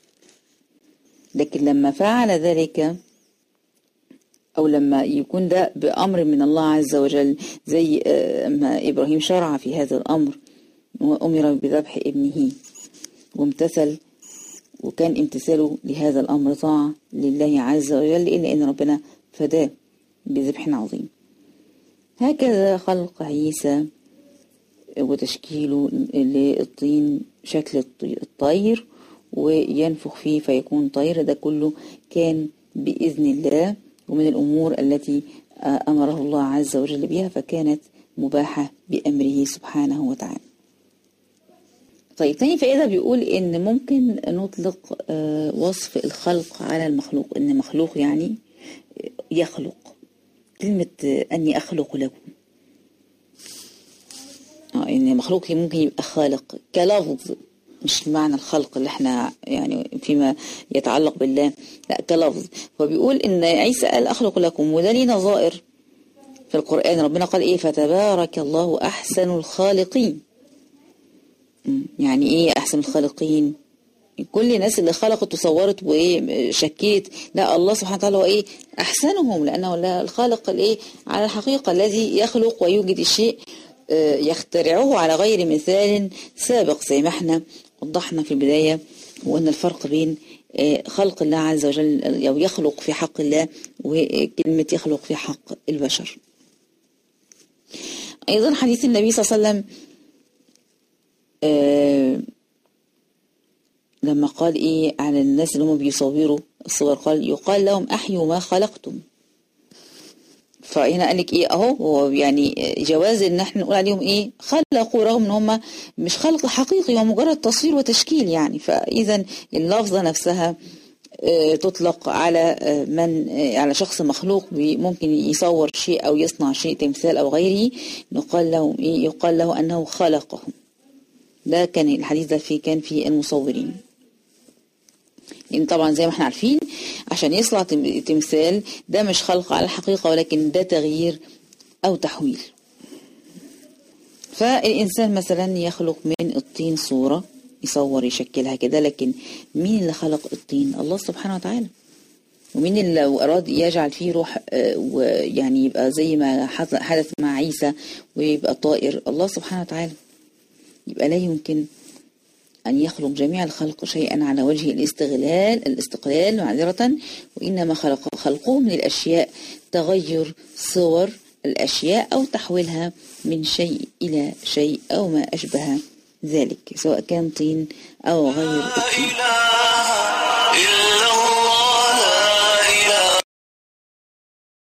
لكن لما فعل ذلك أو لما يكون ده بأمر من الله عز وجل، زي ما إبراهيم شرع في هذا الأمر وأمر بذبح ابنه وامتثل، وكان امتثاله لهذا الأمر طاعة لله عز وجل، إلا أن ربنا فداه بذبح عظيم. هكذا خلق عيسى وتشكيله للطين شكل الطير وينفخ فيه فيكون طير، ده كله كان بإذن الله ومن الأمور التي أمره الله عز وجل بها، فكانت مباحة بأمره سبحانه وتعالى. طيب، تاني فائدة بيقول إن ممكن نطلق وصف الخلق على المخلوق، إن مخلوق يعني يخلق. كلمة أني أخلق لكم، اه إن مخلوق ممكن يبقى خالق كلفظ، مش معنى الخلق اللي احنا يعني فيما يتعلق بالله، لا كلفظ. فبيقول إن عيسى قال أخلق لكم، وده ليه نظائر في القرآن. ربنا قال إيه؟ فتبارك الله أحسن الخالقين. يعني إيه أحسن الخالقين؟ كل الناس اللي خلقت وصورت وايه شكيت، لا الله سبحانه وتعالى هو ايه احسنهم، لانه الخالق الايه على الحقيقه الذي يخلق ويوجد الشيء يخترعه على غير مثال سابق، زي ما احنا وضحنا في البدايه وان الفرق بين خلق الله عز وجل او يخلق في حق الله وكلمه يخلق في حق البشر. ايضا حديث النبي صلى الله عليه وسلم آه لما قال ايه على الناس اللي هم بيصوروا الصور، قال يقال لهم احيوا ما خلقتم. فهنا قال لك ايه اهو هو يعني جواز ان احنا نقول عليهم ايه خلقوا، رغم ان هم مش خلق حقيقي ومجرد تصوير وتشكيل يعني. فاذا اللفظه نفسها اه تطلق على اه من اه على شخص مخلوق ممكن يصور شيء او يصنع شيء تمثال او غيره، يقال له ايه يقال له انه خلقهم. ده كان الحديث ده في كان في المصورين، لأن طبعا زي ما احنا عارفين عشان يصنع تمثال ده مش خلق على الحقيقة، ولكن ده تغيير أو تحويل. فالإنسان مثلا يخلق من الطين صورة يصور يشكلها كده، لكن مين اللي خلق الطين؟ الله سبحانه وتعالى. ومين اللي لو أراد يجعل فيه روح ويعني يبقى زي ما حدث مع عيسى ويبقى طائر؟ الله سبحانه وتعالى. يبقى لا يمكن أن يخلق جميع الخلق شيئا على وجه الاستغلال الاستقلال معذرة، وإنما خلق خلقه من الأشياء تغير صور الأشياء أو تحويلها من شيء إلى شيء أو ما أشبه ذلك، سواء كان طين أو غير الطين.